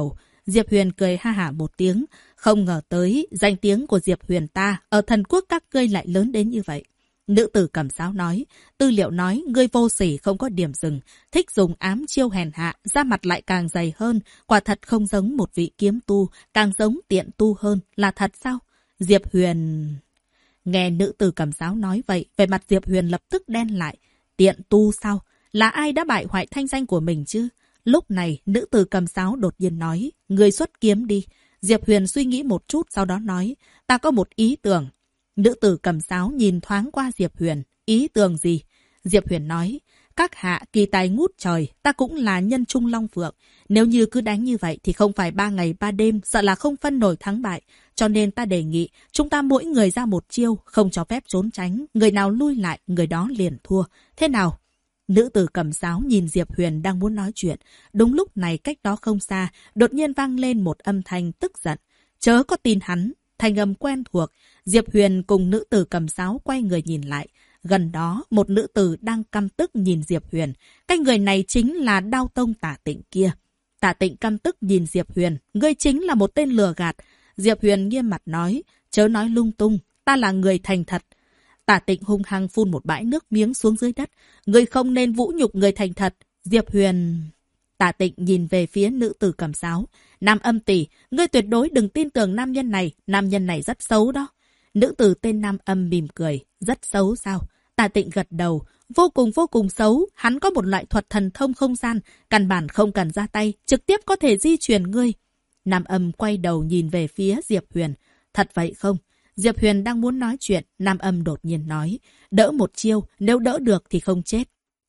[SPEAKER 1] Diệp Huyền cười ha hả một tiếng. Không ngờ tới, danh tiếng của Diệp Huyền ta ở thần quốc các ngươi lại lớn đến như vậy. Nữ tử cầm sáo nói, tư liệu nói ngươi vô sỉ không có điểm dừng, thích dùng ám chiêu hèn hạ, da mặt lại càng dày hơn, quả thật không giống một vị kiếm tu, càng giống tiện tu hơn, là thật sao? Diệp Huyền... Nghe nữ tử cầm sáo nói vậy, về mặt Diệp Huyền lập tức đen lại. Tiện tu sao? Là ai đã bại hoại thanh danh của mình chứ? Lúc này, nữ tử cầm sáo đột nhiên nói, ngươi xuất kiếm đi. Diệp Huyền suy nghĩ một chút sau đó nói, ta có một ý tưởng. Nữ tử cầm sáo nhìn thoáng qua Diệp Huyền. Ý tưởng gì? Diệp Huyền nói, các hạ kỳ tài ngút trời, ta cũng là nhân trung long phượng. Nếu như cứ đánh như vậy thì không phải 3 ngày 3 đêm, sợ là không phân nổi thắng bại. Cho nên ta đề nghị, chúng ta mỗi người ra một chiêu, không cho phép trốn tránh. Người nào lui lại, người đó liền thua. Thế nào? Nữ tử cầm sáo nhìn Diệp Huyền đang muốn nói chuyện. Đúng lúc này cách đó không xa, đột nhiên vang lên một âm thanh tức giận. Chớ có tin hắn. Thanh âm quen thuộc. Diệp Huyền cùng nữ tử cầm sáo quay người nhìn lại. Gần đó, một nữ tử đang căm tức nhìn Diệp Huyền. Cái người này chính là Đao Tông Tả Tịnh kia. Tả Tịnh căm tức nhìn Diệp Huyền. Ngươi chính là một tên lừa gạt. Diệp Huyền nghiêm mặt nói. Chớ nói lung tung. Ta là người thành thật. Tả Tịnh hung hăng phun một bãi nước miếng xuống dưới đất. Ngươi không nên vũ nhục người thành thật. Diệp Huyền... Tả Tịnh nhìn về phía nữ tử cầm sáo. Nam Âm tỷ, ngươi tuyệt đối đừng tin tưởng nam nhân này. Nam nhân này rất xấu đó. Nữ tử tên Nam Âm mỉm cười. Rất xấu sao? Tả Tịnh gật đầu. Vô cùng xấu. Hắn có một loại thuật thần thông không gian. Căn bản không cần ra tay. Trực tiếp có thể di chuyển ngươi. Nam Âm quay đầu nhìn về phía Diệp Huyền. Thật vậy không? Diệp Huyền đang muốn nói chuyện. Nam Âm đột nhiên nói. Đỡ một chiêu. Nếu đỡ được thì không chết.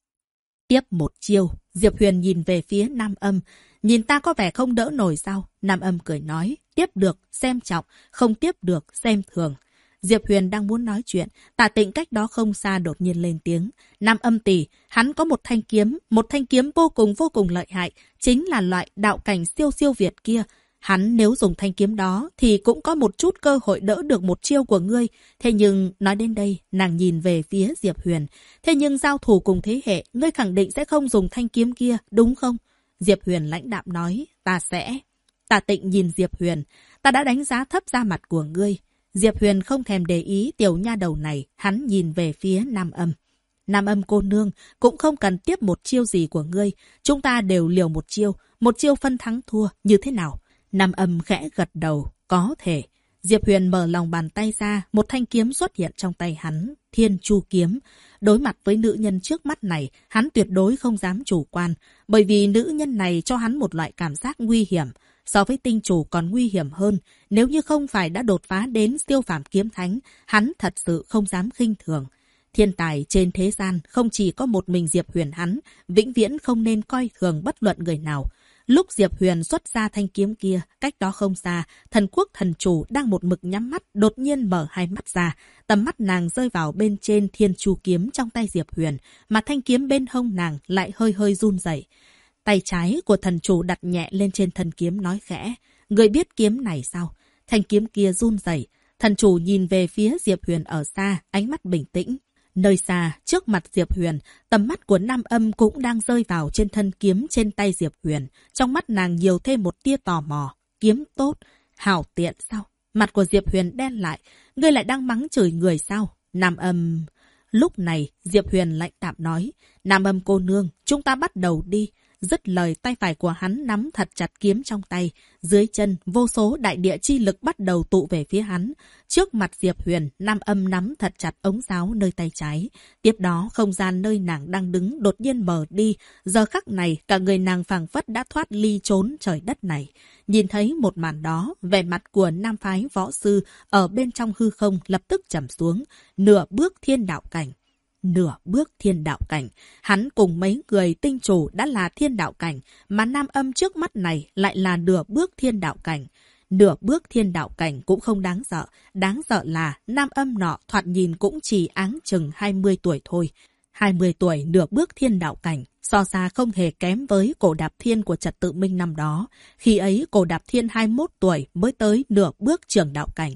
[SPEAKER 1] Tiếp một chiêu. Diệp Huyền nhìn về phía Nam Âm. Nhìn ta có vẻ không đỡ nổi sao? Nam Âm cười nói. Tiếp được, xem trọng. Không tiếp được, xem thường. Diệp Huyền đang muốn nói chuyện. Tả Tịnh cách đó không xa đột nhiên lên tiếng. Nam Âm tỷ, hắn có một thanh kiếm. Một thanh kiếm vô cùng lợi hại. Chính là loại đạo cảnh siêu việt kia. Hắn nếu dùng thanh kiếm đó thì cũng có một chút cơ hội đỡ được một chiêu của ngươi. Thế nhưng, nói đến đây, nàng nhìn về phía Diệp Huyền. Thế nhưng giao thủ cùng thế hệ, ngươi khẳng định sẽ không dùng thanh kiếm kia, đúng không? Diệp Huyền lãnh đạm nói, ta sẽ. Tả Tịnh nhìn Diệp Huyền, ta đã đánh giá thấp da mặt của ngươi. Diệp Huyền không thèm để ý tiểu nha đầu này, hắn nhìn về phía Nam Âm. Nam Âm cô nương, cũng không cần tiếp một chiêu gì của ngươi. Chúng ta đều liều một chiêu phân thắng thua, như thế nào? Nam Âm khẽ gật đầu, có thể. Diệp Huyền mở lòng bàn tay ra, một thanh kiếm xuất hiện trong tay hắn, Thiên Chu kiếm. Đối mặt với nữ nhân trước mắt này, hắn tuyệt đối không dám chủ quan, bởi vì nữ nhân này cho hắn một loại cảm giác nguy hiểm. So với tinh chủ còn nguy hiểm hơn, nếu như không phải đã đột phá đến siêu phàm kiếm thánh, hắn thật sự không dám khinh thường. Thiên tài trên thế gian không chỉ có một mình Diệp Huyền hắn, vĩnh viễn không nên coi thường bất luận người nào. Lúc Diệp Huyền xuất ra thanh kiếm kia, cách đó không xa, thần quốc thần chủ đang một mực nhắm mắt, đột nhiên mở hai mắt ra. Tầm mắt nàng rơi vào bên trên Thiên Chu kiếm trong tay Diệp Huyền, mà thanh kiếm bên hông nàng lại hơi run rẩy. Tay trái của thần chủ đặt nhẹ lên trên thân kiếm nói khẽ, người biết kiếm này sao? Thanh kiếm kia run rẩy. Thần chủ nhìn về phía Diệp Huyền ở xa, ánh mắt bình tĩnh. Nơi xa, trước mặt Diệp Huyền, tầm mắt của Nam Âm cũng đang rơi vào trên thân kiếm trên tay Diệp Huyền. Trong mắt nàng nhiều thêm một tia tò mò. Kiếm tốt, hảo tiện sao? Mặt của Diệp Huyền đen lại. Ngươi lại đang mắng chửi người sao? Nam Âm... Lúc này, Diệp Huyền lạnh đạm nói. Nam Âm cô nương, chúng ta bắt đầu đi. Dứt lời, tay phải của hắn nắm thật chặt kiếm trong tay. Dưới chân, vô số đại địa chi lực bắt đầu tụ về phía hắn. Trước mặt Diệp Huyền, Nam Âm nắm thật chặt ống giáo nơi tay trái. Tiếp đó, không gian nơi nàng đang đứng đột nhiên mở đi. Giờ khắc này, cả người nàng phảng phất đã thoát ly trốn trời đất này. Nhìn thấy một màn đó, vẻ mặt của nam phái võ sư ở bên trong hư không lập tức trầm xuống. Nửa bước thiên đạo cảnh. Nửa bước thiên đạo cảnh, hắn cùng mấy người tinh chủ đã là thiên đạo cảnh, mà Nam Âm trước mắt này lại là nửa bước thiên đạo cảnh. Nửa bước thiên đạo cảnh cũng không đáng sợ là Nam Âm nọ thoạt nhìn cũng chỉ áng chừng 20 tuổi thôi. 20 tuổi nửa bước thiên đạo cảnh, so xa không hề kém với Cổ Đạp Thiên của Trật Tự Minh năm đó. Khi ấy Cổ Đạp Thiên 21 tuổi mới tới nửa bước trưởng đạo cảnh.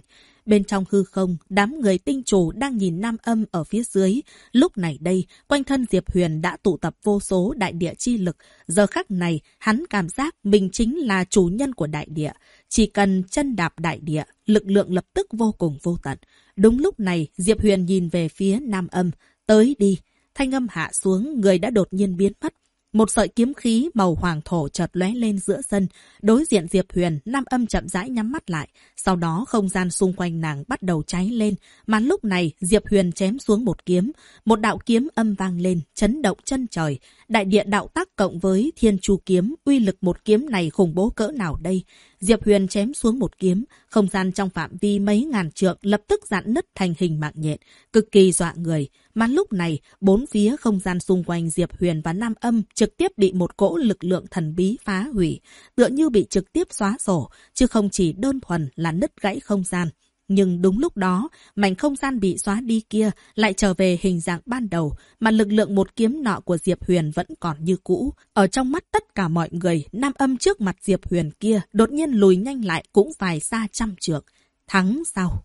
[SPEAKER 1] Bên trong hư không, đám người tinh chủ đang nhìn Nam Âm ở phía dưới. Lúc này đây, quanh thân Diệp Huyền đã tụ tập vô số đại địa chi lực. Giờ khắc này, hắn cảm giác mình chính là chủ nhân của đại địa. Chỉ cần chân đạp đại địa, lực lượng lập tức vô cùng vô tận. Đúng lúc này, Diệp Huyền nhìn về phía Nam Âm. Tới đi. Thanh âm hạ xuống, người đã đột nhiên biến mất. Một sợi kiếm khí màu hoàng thổ chợt lóe lên giữa sân. Đối diện Diệp Huyền, Nam Âm chậm rãi nhắm mắt lại. Sau đó không gian xung quanh nàng bắt đầu cháy lên. Mà lúc này Diệp Huyền chém xuống một kiếm. Một đạo kiếm âm vang lên, chấn động chân trời. Đại địa đạo tắc cộng với thiên chu kiếm. Uy lực một kiếm này khủng bố cỡ nào đây? Diệp Huyền chém xuống một kiếm. Không gian trong phạm vi mấy ngàn trượng lập tức rạn nứt thành hình mạng nhện. Cực kỳ dọa người. Mà lúc này, bốn phía không gian xung quanh Diệp Huyền và Nam Âm trực tiếp bị một cỗ lực lượng thần bí phá hủy, tựa như bị trực tiếp xóa sổ, chứ không chỉ đơn thuần là nứt gãy không gian. Nhưng đúng lúc đó, mảnh không gian bị xóa đi kia lại trở về hình dạng ban đầu, mà lực lượng một kiếm nọ của Diệp Huyền vẫn còn như cũ. Ở trong mắt tất cả mọi người, Nam Âm trước mặt Diệp Huyền kia đột nhiên lùi nhanh lại cũng phải xa trăm trượng. Thắng sao?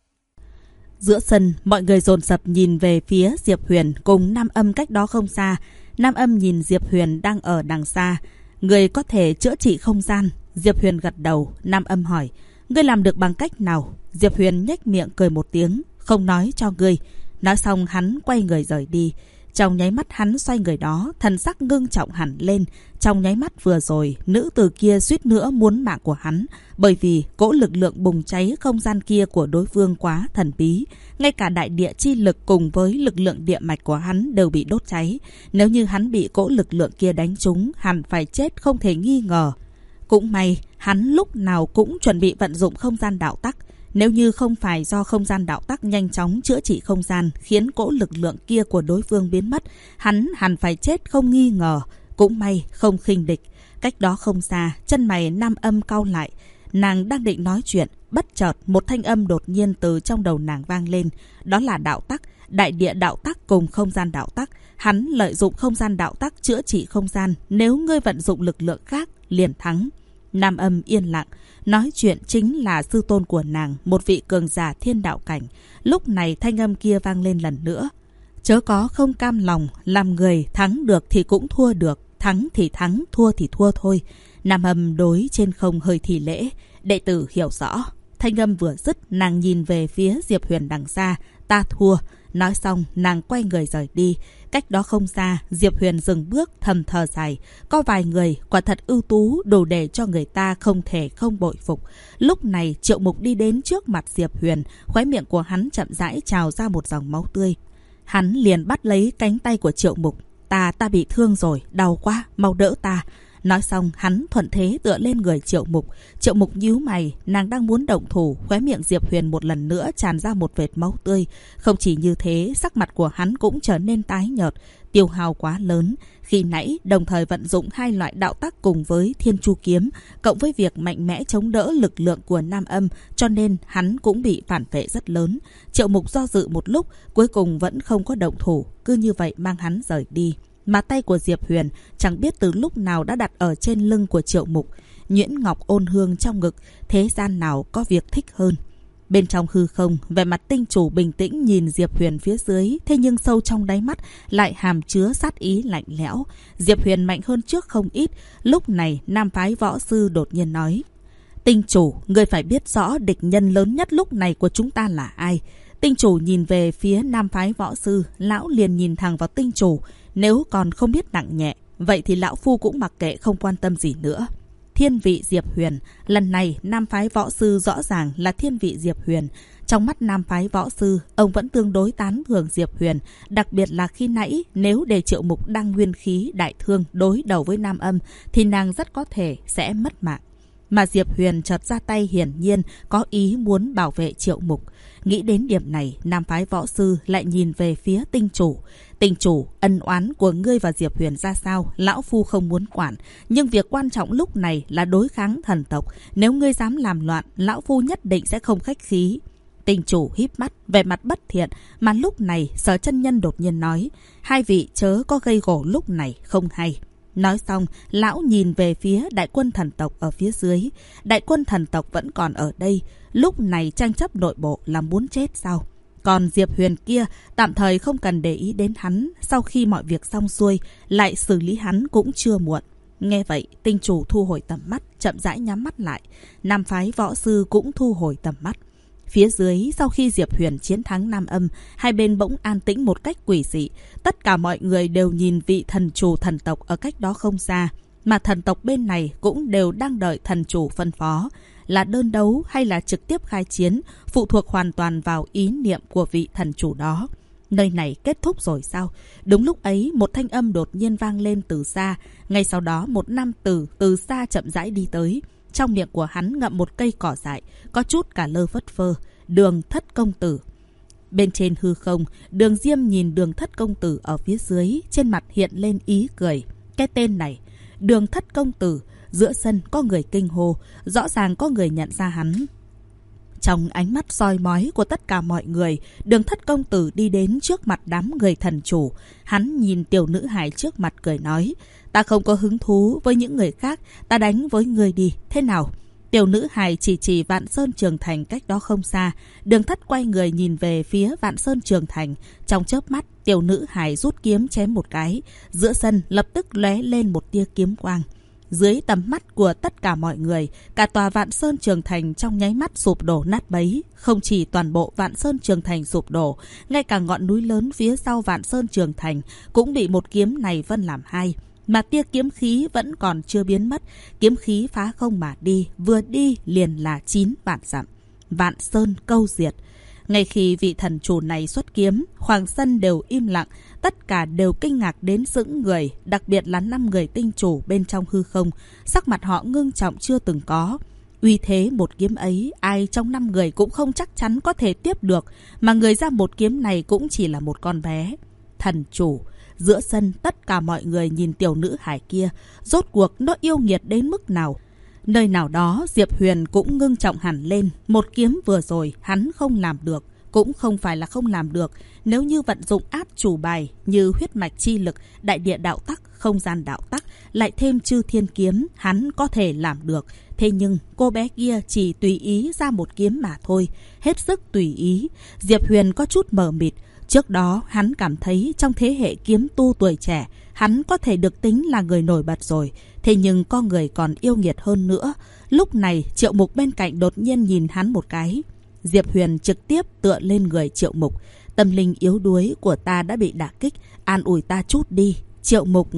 [SPEAKER 1] Giữa sân, mọi người dồn dập nhìn về phía Diệp Huyền cùng Nam Âm cách đó không xa. Nam Âm nhìn Diệp Huyền đang ở đằng xa. Người có thể chữa trị không gian. Diệp Huyền gật đầu. Nam Âm hỏi, ngươi làm được bằng cách nào? Diệp Huyền nhếch miệng cười một tiếng, không nói cho ngươi. Nói xong hắn quay người rời đi. Trong nháy mắt hắn xoay người đó, thần sắc ngưng trọng hẳn lên. Trong nháy mắt vừa rồi, nữ tử kia suýt nữa muốn mạng của hắn. Bởi vì cỗ lực lượng bùng cháy không gian kia của đối phương quá thần bí. Ngay cả đại địa chi lực cùng với lực lượng địa mạch của hắn đều bị đốt cháy. Nếu như hắn bị cỗ lực lượng kia đánh trúng, hẳn phải chết không thể nghi ngờ. Cũng may, hắn lúc nào cũng chuẩn bị vận dụng không gian đạo tắc. Nếu như không phải do không gian đạo tắc nhanh chóng chữa trị không gian khiến cỗ lực lượng kia của đối phương biến mất, hắn hẳn phải chết không nghi ngờ. Cũng may không khinh địch. Cách đó không xa, chân mày Nam Âm cau lại. Nàng đang định nói chuyện, bất chợt một thanh âm đột nhiên từ trong đầu nàng vang lên. Đó là đạo tắc, đại địa đạo tắc cùng không gian đạo tắc. Hắn lợi dụng không gian đạo tắc chữa trị không gian. Nếu ngươi vận dụng lực lượng khác, liền thắng. Nam Âm yên lặng. Nói chuyện chính là sư tôn của nàng, một vị cường giả thiên đạo cảnh. Lúc này thanh âm kia vang lên lần nữa. Chớ có không cam lòng, làm người thắng được thì cũng thua được. Thắng thì thắng, thua thì thua thôi. Nam Âm đối trên không hơi thì lễ. Đệ tử hiểu rõ. Thanh âm vừa dứt, nàng nhìn về phía Diệp Huyền đằng xa. Ta thua. Nói xong, nàng quay người rời đi. Cách đó không xa, Diệp Huyền dừng bước thầm thở dài. Có vài người quả thật ưu tú, đủ để cho người ta không thể không bội phục. Lúc này Triệu Mục đi đến trước mặt Diệp Huyền, khóe miệng của hắn chậm rãi trào ra một dòng máu tươi. Hắn liền bắt lấy cánh tay của Triệu Mục. Ta bị thương rồi, đau quá, mau đỡ ta. Nói xong hắn thuận thế tựa lên người Triệu Mục. Triệu Mục nhíu mày, nàng đang muốn động thủ, khóe miệng Diệp Huyền một lần nữa tràn ra một vệt máu tươi. Không chỉ như thế, sắc mặt của hắn cũng trở nên tái nhợt, tiêu hao quá lớn. Khi nãy đồng thời vận dụng hai loại đạo tắc cùng với Thiên Chu kiếm, cộng với việc mạnh mẽ chống đỡ lực lượng của Nam Âm, cho nên hắn cũng bị phản vệ rất lớn. Triệu Mục do dự một lúc, cuối cùng vẫn không có động thủ, cứ như vậy mang hắn rời đi. Mà tay của Diệp Huyền chẳng biết từ lúc nào đã đặt ở trên lưng của Triệu Mục. Nhuyễn ngọc ôn hương trong ngực, thế gian nào có việc thích hơn. Bên trong hư không, vẻ mặt tinh chủ bình tĩnh nhìn Diệp Huyền phía dưới, thế nhưng sâu trong đáy mắt lại hàm chứa sát ý lạnh lẽo. Diệp Huyền mạnh hơn trước không ít. Lúc này nam phái võ sư đột nhiên nói: Tinh chủ, ngươi phải biết rõ địch nhân lớn nhất lúc này của chúng ta là ai. Tinh chủ nhìn về phía nam phái võ sư, lão liền nhìn thẳng vào tinh chủ. Nếu còn không biết nặng nhẹ, vậy thì lão phu cũng mặc kệ, không quan tâm gì nữa. Thiên vị Diệp Huyền. Lần này nam phái võ sư rõ ràng là thiên vị Diệp Huyền. Trong mắt nam phái võ sư, ông vẫn tương đối tán thưởng Diệp Huyền. Đặc biệt là khi nãy, nếu để Triệu Mục đang nguyên khí đại thương đối đầu với Nam Âm, thì nàng rất có thể sẽ mất mạng. Mà Diệp Huyền chợt ra tay hiển nhiên có ý muốn bảo vệ Triệu Mục. Nghĩ đến điểm này, nam phái võ sư lại nhìn về phía tinh chủ. Tinh chủ, ân oán của ngươi và Diệp Huyền ra sao, lão phu không muốn quản. Nhưng việc quan trọng lúc này là đối kháng thần tộc. Nếu ngươi dám làm loạn, lão phu nhất định sẽ không khách khí. Tinh chủ híp mắt, vẻ mặt bất thiện. Mà lúc này, Sở Chân Nhân đột nhiên nói: Hai vị chớ có gây gổ lúc này, không hay. Nói xong, lão nhìn về phía đại quân thần tộc ở phía dưới. Đại quân thần tộc vẫn còn ở đây. lúc này tranh chấp nội bộ là muốn chết sao? Còn Diệp Huyền kia tạm thời không cần để ý đến hắn, sau khi mọi việc xong xuôi lại xử lý hắn cũng chưa muộn. Nghe vậy, tinh chủ thu hồi tầm mắt, chậm rãi nhắm mắt lại. Nam phái võ sư cũng thu hồi tầm mắt. Phía dưới, sau khi Diệp Huyền chiến thắng Nam Âm, hai bên bỗng an tĩnh một cách quỷ dị. Tất cả mọi người đều nhìn vị thần chủ thần tộc ở cách đó không xa, mà thần tộc bên này cũng đều đang đợi thần chủ phân phó. Là đơn đấu hay là trực tiếp khai chiến, phụ thuộc hoàn toàn vào ý niệm của vị thần chủ đó. Nơi này kết thúc rồi sao? Đúng lúc ấy, một thanh âm đột nhiên vang lên từ xa. Ngay sau đó, một nam tử từ xa chậm rãi đi tới. Trong miệng của hắn ngậm một cây cỏ dại, có chút cả lơ phất phơ. Đường Thất công tử. Bên trên hư không, Đường Diêm nhìn Đường Thất công tử ở phía dưới, trên mặt hiện lên ý cười. Cái tên này, Đường Thất công tử. Giữa sân có người kinh hô, rõ ràng có người nhận ra hắn. Trong ánh mắt soi mói của tất cả mọi người, Đường Thất công tử đi đến trước mặt đám người thần chủ. Hắn nhìn tiểu nữ hài trước mặt cười nói, ta không có hứng thú với những người khác, ta đánh với người đi, thế nào? Tiểu nữ hài chỉ Vạn Sơn Trường Thành cách đó không xa. Đường Thất quay người nhìn về phía Vạn Sơn Trường Thành. Trong chớp mắt, tiểu nữ hài rút kiếm chém một cái. Giữa sân lập tức lóe lên một tia kiếm quang. Dưới tầm mắt của tất cả mọi người, cả tòa Vạn Sơn Trường Thành trong nháy mắt sụp đổ nát bấy. Không chỉ toàn bộ Vạn Sơn Trường Thành sụp đổ, ngay cả ngọn núi lớn phía sau Vạn Sơn Trường Thành cũng bị một kiếm này vân làm hai. Mà tia kiếm khí vẫn còn chưa biến mất, kiếm khí phá không mà đi, vừa đi liền là 9 vạn dặm. Vạn Sơn câu diệt. Ngay khi vị thần chủ này xuất kiếm, Hoàng sân đều im lặng, tất cả đều kinh ngạc đến sững người, đặc biệt là 5 người tinh chủ bên trong hư không, sắc mặt họ ngưng trọng chưa từng có. Uy thế một kiếm ấy, ai trong 5 người cũng không chắc chắn có thể tiếp được, mà người ra một kiếm này cũng chỉ là một con bé. Thần chủ. Giữa sân tất cả mọi người nhìn tiểu nữ hải kia, rốt cuộc nó yêu nghiệt đến mức nào. Nơi nào đó Diệp Huyền cũng ngưng trọng hẳn lên. Một kiếm vừa rồi hắn không làm được, cũng không phải là không làm được. Nếu như vận dụng át chủ bài như huyết mạch chi lực, đại địa đạo tắc, không gian đạo tắc, lại thêm chư thiên kiếm, hắn có thể làm được. Thế nhưng cô bé kia chỉ tùy ý ra một kiếm mà thôi, hết sức tùy ý. Diệp Huyền có chút mờ mịt. Trước đó hắn cảm thấy trong thế hệ kiếm tu tuổi trẻ, hắn có thể được tính là người nổi bật rồi. Thế nhưng có người còn yêu nghiệt hơn nữa. Lúc này Triệu Mục bên cạnh đột nhiên nhìn hắn một cái. Diệp Huyền trực tiếp tựa lên người Triệu Mục. Tâm linh yếu đuối của ta đã bị đả kích, an ủi ta chút đi. Triệu Mục...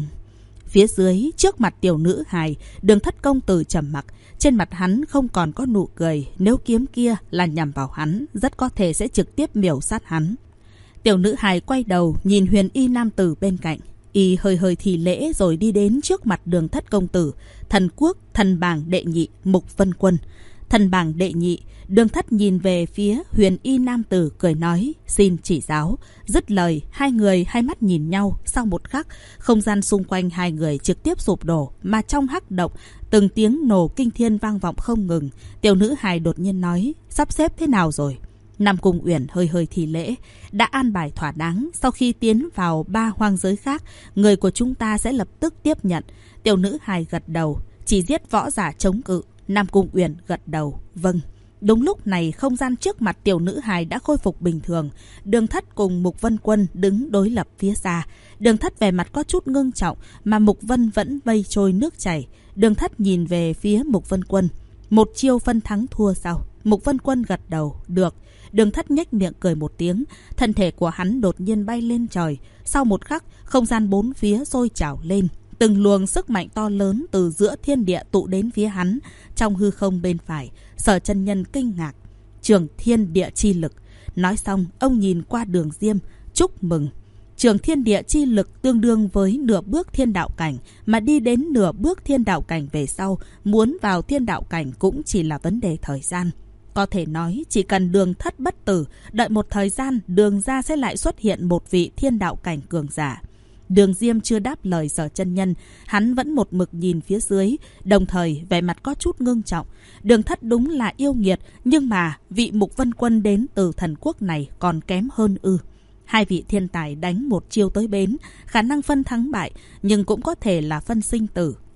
[SPEAKER 1] Phía dưới, trước mặt tiểu nữ hài, Đường Thất công tử trầm mặc. Trên mặt hắn không còn có nụ cười. Nếu kiếm kia là nhằm vào hắn, rất có thể sẽ trực tiếp miểu sát hắn. Tiểu nữ hài quay đầu nhìn huyền y nam tử bên cạnh. Y hơi thì lễ rồi đi đến trước mặt Đường Thất công tử. Thần quốc, thần bảng đệ nhị, Mục Vân Quân. Thần bảng đệ nhị, Đường Thất nhìn về phía huyền y nam tử cười nói, xin chỉ giáo. Dứt lời, hai người hai mắt nhìn nhau. Sau một khắc, không gian xung quanh hai người trực tiếp sụp đổ, mà trong hắc động, từng tiếng nổ kinh thiên vang vọng không ngừng. Tiểu nữ hài đột nhiên nói, sắp xếp thế nào rồi? Nam Cung Uyển hơi thì lễ, đã an bài thỏa đáng. Sau khi tiến vào 3 hoang giới khác, người của chúng ta sẽ lập tức tiếp nhận. Tiểu nữ hài gật đầu, chỉ giết võ giả chống cự. Nam Cung Uyển gật đầu, vâng. Đúng lúc này không gian trước mặt tiểu nữ hài đã khôi phục bình thường. Đường Thất cùng Mục Vân Quân đứng đối lập phía xa. Đường Thất vẻ mặt có chút ngưng trọng, mà Mục Vân vẫn vây trôi nước chảy. Đường Thất nhìn về phía Mục Vân Quân. Một chiêu phân thắng thua sao? Mục Vân Quân gật đầu, được. Đường Thất nhếch miệng cười một tiếng, thân thể của hắn đột nhiên bay lên trời. Sau một khắc, không gian bốn phía sôi trào lên. Từng luồng sức mạnh to lớn từ giữa thiên địa tụ đến phía hắn. Trong hư không bên phải, Sở Chân Nhân kinh ngạc. Trường thiên địa chi lực. Nói xong, ông nhìn qua Đường Diêm, chúc mừng. Trường thiên địa chi lực tương đương với nửa bước thiên đạo cảnh, mà đi đến nửa bước thiên đạo cảnh về sau, muốn vào thiên đạo cảnh cũng chỉ là vấn đề thời gian. Có thể nói, chỉ cần Đường Thất bất tử, đợi một thời gian, Đường ra sẽ lại xuất hiện một vị thiên đạo cảnh cường giả. Đường Diêm chưa đáp lời Sở Chân Nhân, hắn vẫn một mực nhìn phía dưới, đồng thời vẻ mặt có chút ngưng trọng. Đường Thất đúng là yêu nghiệt, nhưng mà vị Mục Vân Quân đến từ thần quốc này còn kém hơn ư? Hai vị thiên tài đánh một chiêu tới bến, khả năng phân thắng bại, nhưng cũng có thể là phân sinh tử.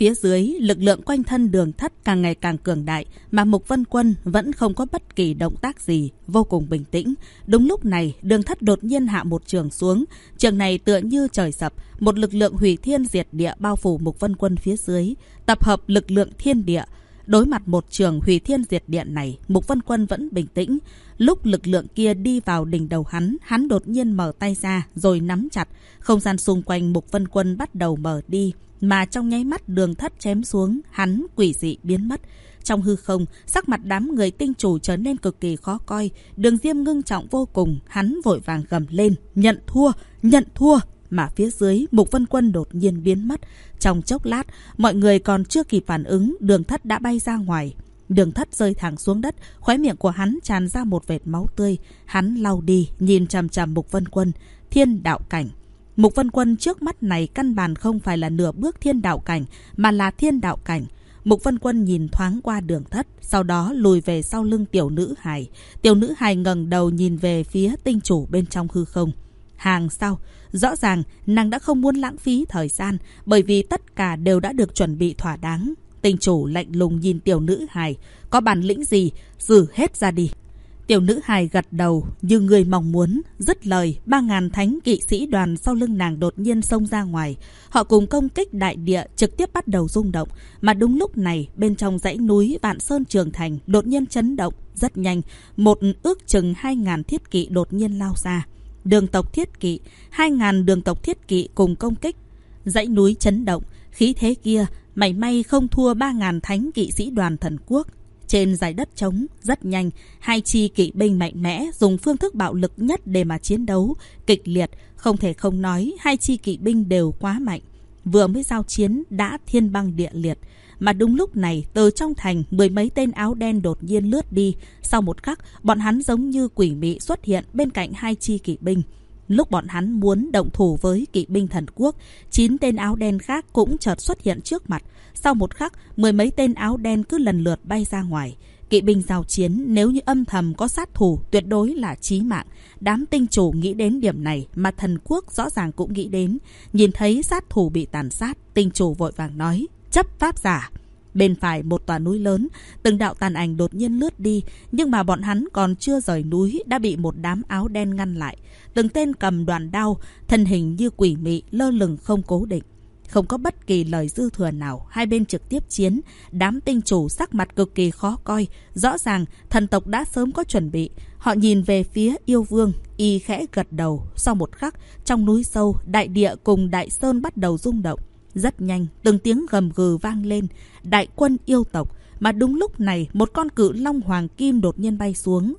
[SPEAKER 1] Phía dưới, lực lượng quanh thân Đường Thất càng ngày càng cường đại, mà Mục Vân Quân vẫn không có bất kỳ động tác gì, vô cùng bình tĩnh. Đúng lúc này, Đường Thất đột nhiên hạ một trường xuống. Trường này tựa như trời sập, một lực lượng hủy thiên diệt địa bao phủ Mục Vân Quân phía dưới, tập hợp lực lượng thiên địa. Đối mặt một trường hủy thiên diệt địa này, Mục Vân Quân vẫn bình tĩnh. Lúc lực lượng kia đi vào đỉnh đầu hắn đột nhiên mở tay ra rồi nắm chặt. Không gian xung quanh Mục Vân Quân bắt đầu mở đi, mà trong nháy mắt Đường Thất chém xuống, hắn quỷ dị biến mất. Trong hư không, sắc mặt đám người tinh chủ trở nên cực kỳ khó coi. Đường Diêm ngưng trọng vô cùng, hắn vội vàng gầm lên, nhận thua, nhận thua. Mà phía dưới, Mục Vân Quân đột nhiên biến mất. Trong chốc lát, mọi người còn chưa kịp phản ứng, Đường Thất đã bay ra ngoài. Đường Thất rơi thẳng xuống đất, khóe miệng của hắn tràn ra một vệt máu tươi. Hắn lau đi, nhìn chằm chằm Mục Vân Quân. Thiên đạo cảnh. Mục Vân Quân trước mắt này căn bản không phải là nửa bước thiên đạo cảnh, mà là thiên đạo cảnh. Mục Vân Quân nhìn thoáng qua Đường Thất, sau đó lùi về sau lưng tiểu nữ hài. Tiểu nữ hài ngẩng đầu nhìn về phía tinh chủ bên trong hư không. Hàng sau, rõ ràng nàng đã không muốn lãng phí thời gian, bởi vì tất cả đều đã được chuẩn bị thỏa đáng. Tinh chủ lạnh lùng nhìn tiểu nữ hài, có bản lĩnh gì, xử hết ra đi. Tiểu nữ hài gật đầu như người mong muốn, dứt lời, 3.000 thánh kỵ sĩ đoàn sau lưng nàng đột nhiên xông ra ngoài. Họ cùng công kích đại địa, trực tiếp bắt đầu rung động. Mà đúng lúc này, bên trong dãy núi Vạn Sơn Trường Thành đột nhiên chấn động, rất nhanh, một ước chừng 2.000 thiết kỵ đột nhiên lao ra. Đường tộc thiết kỵ, 2.000 đường tộc thiết kỵ cùng công kích. Dãy núi chấn động, khí thế kia, mảy may không thua 3.000 thánh kỵ sĩ đoàn thần quốc. Trên dải đất trống, rất nhanh, hai chi kỵ binh mạnh mẽ dùng phương thức bạo lực nhất để mà chiến đấu. Kịch liệt, không thể không nói, hai chi kỵ binh đều quá mạnh. Vừa mới giao chiến đã thiên băng địa liệt. Mà đúng lúc này, từ trong thành, 10 mấy tên áo đen đột nhiên lướt đi. Sau một khắc, bọn hắn giống như quỷ mị xuất hiện bên cạnh hai chi kỵ binh. Lúc bọn hắn muốn động thủ với kỵ binh thần quốc, 9 tên áo đen khác cũng chợt xuất hiện trước mặt. Sau một khắc, 10 mấy tên áo đen cứ lần lượt bay ra ngoài. Kỵ binh giao chiến nếu như âm thầm có sát thủ tuyệt đối là chí mạng. Đám tinh chủ nghĩ đến điểm này mà thần quốc rõ ràng cũng nghĩ đến. Nhìn thấy sát thủ bị tàn sát, tinh chủ vội vàng nói, chấp pháp giả. Bên phải một tòa núi lớn, từng đạo tàn ảnh đột nhiên lướt đi, nhưng mà bọn hắn còn chưa rời núi đã bị một đám áo đen ngăn lại. Từng tên cầm đoàn đao, thân hình như quỷ mị, lơ lửng không cố định. Không có bất kỳ lời dư thừa nào, hai bên trực tiếp chiến. Đám tinh chủ sắc mặt cực kỳ khó coi, rõ ràng thần tộc đã sớm có chuẩn bị. Họ nhìn về phía yêu vương, y khẽ gật đầu. Sau một khắc, trong núi sâu, đại địa cùng đại sơn bắt đầu rung động. Rất nhanh, từng tiếng gầm gừ vang lên. Đại quân yêu tộc. Mà đúng lúc này, một con cự long hoàng kim đột nhiên bay xuống.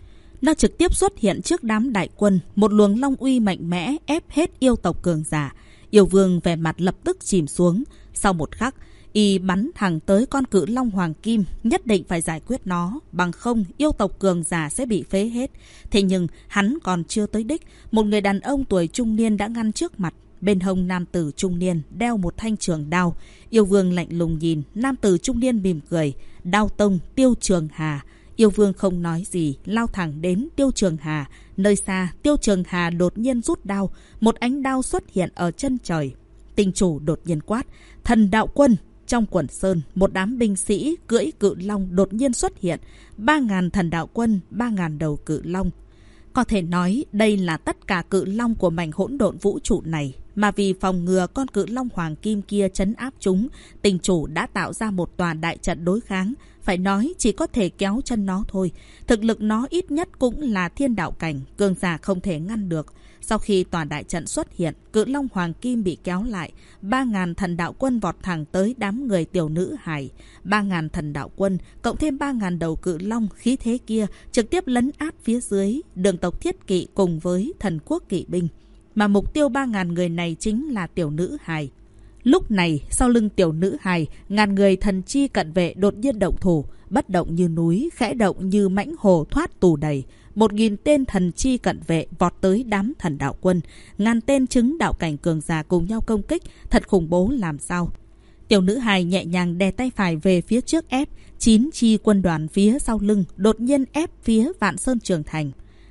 [SPEAKER 1] Nó trực tiếp xuất hiện trước đám đại quân. Một luồng long uy mạnh mẽ ép hết yêu tộc cường giả. Yêu vương vẻ mặt lập tức chìm xuống. Sau một khắc, y bắn thẳng tới con cự long hoàng kim. Nhất định phải giải quyết nó, bằng không yêu tộc cường giả sẽ bị phế hết. Thế nhưng hắn còn chưa tới đích. Một người đàn ông tuổi trung niên đã ngăn trước mặt. Bên hông nam tử trung niên đeo một thanh trường đao. Yêu vương lạnh lùng nhìn, nam tử trung niên mỉm cười. Đao tông Tiêu Trường Hà. Yêu vương không nói gì, lao thẳng đến Tiêu Trường Hà. Nơi xa, Tiêu Trường Hà đột nhiên rút đao. Một ánh đao xuất hiện ở chân trời. Tinh chủ đột nhiên quát, thần đạo quân. Trong quần sơn, một đám binh sĩ cưỡi cự long đột nhiên xuất hiện. 3.000 thần đạo quân, 3.000 đầu cự long. Có thể nói đây là tất cả cự long của mảnh hỗn độn vũ trụ này. Mà vì phòng ngừa con cự long hoàng kim kia trấn áp chúng, tinh chủ đã tạo ra một tòa đại trận đối kháng. Phải nói chỉ có thể kéo chân nó thôi. Thực lực nó ít nhất cũng là thiên đạo cảnh, cường giả không thể ngăn được. Sau khi tòa đại trận xuất hiện, cự long hoàng kim bị kéo lại. 3.000 thần đạo quân vọt thẳng tới đám người tiểu nữ hài. 3.000 thần đạo quân, cộng thêm 3.000 đầu cự long, khí thế kia trực tiếp lấn át phía dưới đường tộc thiết kỵ cùng với thần quốc kỵ binh. Mà mục tiêu 3.000 người này chính là tiểu nữ hài. Lúc này, sau lưng tiểu nữ hài, ngàn người thần chi cận vệ đột nhiên động thủ, bất động như núi, khẽ động như mãnh hồ thoát tù đầy. 1.000 tên thần chi cận vệ vọt tới đám thần đạo quân. Ngàn tên chứng đạo cảnh cường giả cùng nhau công kích, thật khủng bố làm sao. Tiểu nữ hài nhẹ nhàng đè tay phải về phía trước ép. 9 chi quân đoàn phía sau lưng đột nhiên ép phía Vạn Sơn Trường Thành.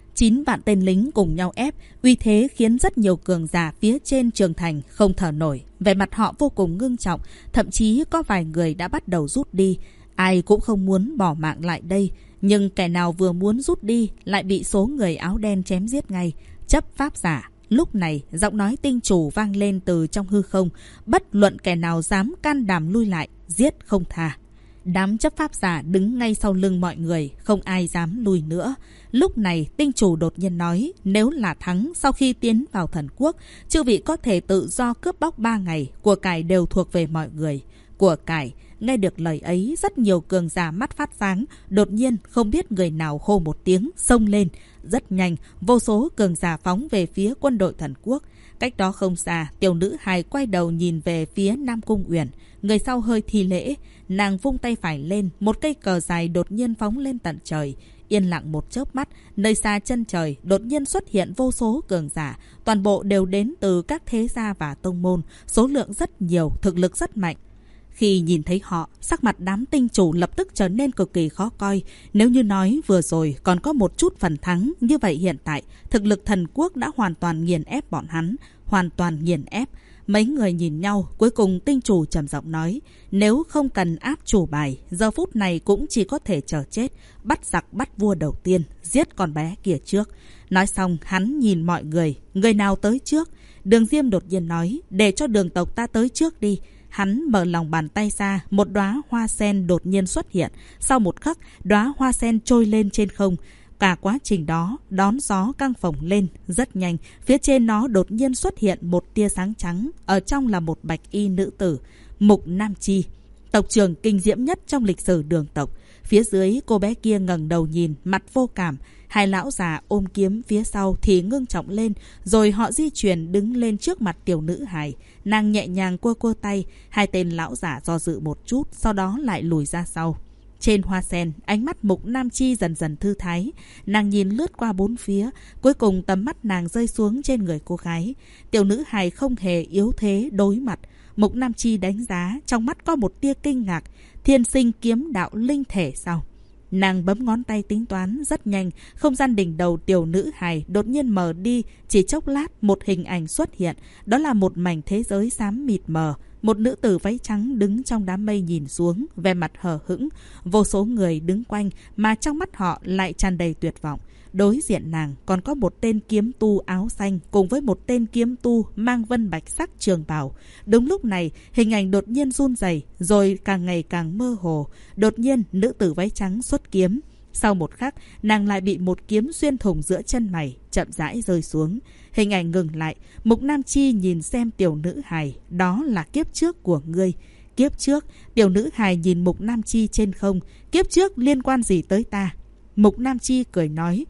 [SPEAKER 1] 9 vạn tên lính cùng nhau ép, uy thế khiến rất nhiều cường giả phía trên trường thành không thở nổi. Vẻ mặt họ vô cùng ngưng trọng, thậm chí có vài người đã bắt đầu rút đi. Ai cũng không muốn bỏ mạng lại đây, nhưng kẻ nào vừa muốn rút đi lại bị số người áo đen chém giết ngay. Chấp pháp giả. Lúc này, giọng nói tinh chủ vang lên từ trong hư không, bất luận kẻ nào dám can đảm lui lại, giết không tha. Đám chấp pháp giả đứng ngay sau lưng mọi người, không ai dám lui nữa. Lúc này, tinh chủ đột nhiên nói, nếu là thắng sau khi tiến vào thần quốc, chư vị có thể tự do cướp bóc 3 ngày, của cải đều thuộc về mọi người. Của cải. Nghe được lời ấy, rất nhiều cường giả mắt phát sáng, đột nhiên không biết người nào hô một tiếng, xông lên. Rất nhanh, vô số cường giả phóng về phía quân đội thần quốc. Cách đó không xa, tiểu nữ hài quay đầu nhìn về phía Nam Cung Uyển. Người sau hơi thi lễ, nàng vung tay phải lên, một cây cờ dài đột nhiên phóng lên tận trời. Yên lặng một chớp mắt, nơi xa chân trời đột nhiên xuất hiện vô số cường giả, toàn bộ đều đến từ các thế gia và tông môn, số lượng rất nhiều, thực lực rất mạnh. Khi nhìn thấy họ, sắc mặt đám tinh chủ lập tức trở nên cực kỳ khó coi. Nếu như nói vừa rồi còn có một chút phần thắng, như vậy hiện tại, thực lực thần quốc đã hoàn toàn nghiền ép bọn hắn, hoàn toàn nghiền ép. Mấy người nhìn nhau, cuối cùng tinh chủ trầm giọng nói, nếu không cần áp chủ bài, giờ phút này cũng chỉ có thể chờ chết, bắt giặc bắt vua đầu tiên, giết con bé kia trước. Nói xong, hắn nhìn mọi người, người nào tới trước? Đường Diêm đột nhiên nói, để cho đường tộc ta tới trước đi. Hắn mở lòng bàn tay ra, một đóa hoa sen đột nhiên xuất hiện. Sau một khắc, đóa hoa sen trôi lên trên không. Cả quá trình đó, đón gió căng phồng lên, rất nhanh. Phía trên nó đột nhiên xuất hiện một tia sáng trắng, ở trong là một bạch y nữ tử, Mục Nam Chi, tộc trưởng kinh diễm nhất trong lịch sử Đường tộc. Phía dưới, cô bé kia ngẩng đầu nhìn, mặt vô cảm. Hai lão già ôm kiếm phía sau thì ngưng trọng lên, rồi họ di chuyển đứng lên trước mặt tiểu nữ hài. Nàng nhẹ nhàng cua cua tay, hai tên lão giả do dự một chút, sau đó lại lùi ra sau. Trên hoa sen, ánh mắt Mục Nam Chi dần dần thư thái. Nàng nhìn lướt qua bốn phía, cuối cùng tầm mắt nàng rơi xuống trên người cô gái. Tiểu nữ hài không hề yếu thế đối mặt. Mục Nam Chi đánh giá, trong mắt có một tia kinh ngạc. Thiên sinh kiếm đạo linh thể sao? Nàng bấm ngón tay tính toán, rất nhanh, không gian đỉnh đầu tiểu nữ hài đột nhiên mờ đi, chỉ chốc lát một hình ảnh xuất hiện, đó là một mảnh thế giới xám mịt mờ. Một nữ tử váy trắng đứng trong đám mây nhìn xuống, vẻ mặt hờ hững, vô số người đứng quanh mà trong mắt họ lại tràn đầy tuyệt vọng. Đối diện nàng còn có một tên kiếm tu áo xanh cùng với một tên kiếm tu mang vân bạch sắc trường bào. Đúng lúc này, hình ảnh đột nhiên run rẩy, rồi càng ngày càng mơ hồ. Đột nhiên, nữ tử váy trắng xuất kiếm. Sau một khắc, nàng lại bị một kiếm xuyên thủng giữa chân mày, chậm rãi rơi xuống. Hình ảnh ngừng lại, Mục Nam Chi nhìn xem tiểu nữ hài, đó là kiếp trước của ngươi. Kiếp trước, tiểu nữ hài nhìn Mục Nam Chi trên không, kiếp trước liên quan gì tới ta? Mục Nam Chi cười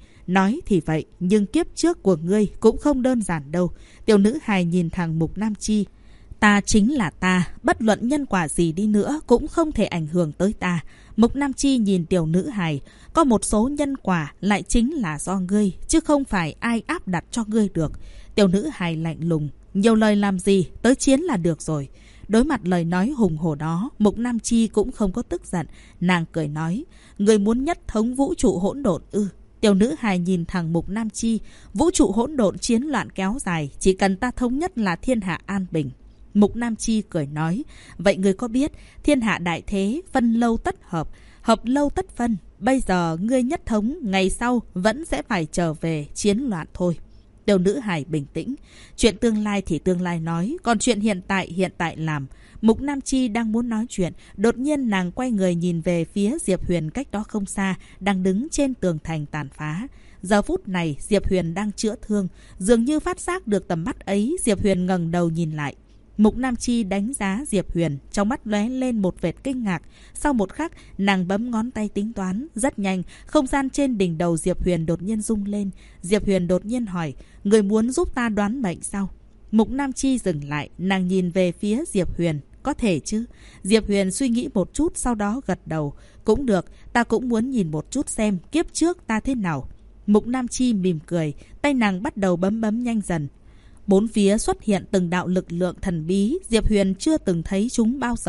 [SPEAKER 1] nói thì vậy, nhưng kiếp trước của ngươi cũng không đơn giản đâu. Tiểu nữ hài nhìn thẳng Mục Nam Chi. Ta chính là ta, bất luận nhân quả gì đi nữa cũng không thể ảnh hưởng tới ta. Mục Nam Chi nhìn tiểu nữ hài, có một số nhân quả lại chính là do ngươi, chứ không phải ai áp đặt cho ngươi được. Tiểu nữ hài lạnh lùng, nhiều lời làm gì, tới chiến là được rồi. Đối mặt lời nói hùng hổ đó, Mục Nam Chi cũng không có tức giận. Nàng cười nói, ngươi muốn nhất thống vũ trụ hỗn độn ư? Tiểu nữ hài nhìn thẳng Mục Nam Chi, vũ trụ hỗn độn chiến loạn kéo dài, chỉ cần ta thống nhất là thiên hạ an bình. Mục Nam Chi cười nói, vậy ngươi có biết, thiên hạ đại thế, phân lâu tất hợp, hợp lâu tất phân. Bây giờ ngươi nhất thống, ngày sau vẫn sẽ phải trở về chiến loạn thôi. Tiểu nữ hài bình tĩnh, chuyện tương lai thì tương lai nói, còn chuyện hiện tại làm. Mục Nam Chi đang muốn nói chuyện, đột nhiên nàng quay người nhìn về phía Diệp Huyền cách đó không xa, đang đứng trên tường thành tàn phá. Giờ phút này Diệp Huyền đang chữa thương, dường như phát giác được tầm mắt ấy, Diệp Huyền ngẩng đầu nhìn lại. Mục Nam Chi đánh giá Diệp Huyền, trong mắt lóe lên một vệt kinh ngạc. Sau một khắc, nàng bấm ngón tay tính toán, rất nhanh, không gian trên đỉnh đầu Diệp Huyền đột nhiên rung lên. Diệp Huyền đột nhiên hỏi, người muốn giúp ta đoán mệnh sao? Mục Nam Chi dừng lại, nàng nhìn về phía Diệp Huyền. Có thể chứ? Diệp Huyền suy nghĩ một chút, sau đó gật đầu. Cũng được, ta cũng muốn nhìn một chút xem kiếp trước ta thế nào. Mục Nam Chi mỉm cười, tay nàng bắt đầu bấm nhanh dần. Bốn phía xuất hiện từng đạo lực lượng thần bí, Diệp Huyền chưa từng thấy chúng bao giờ.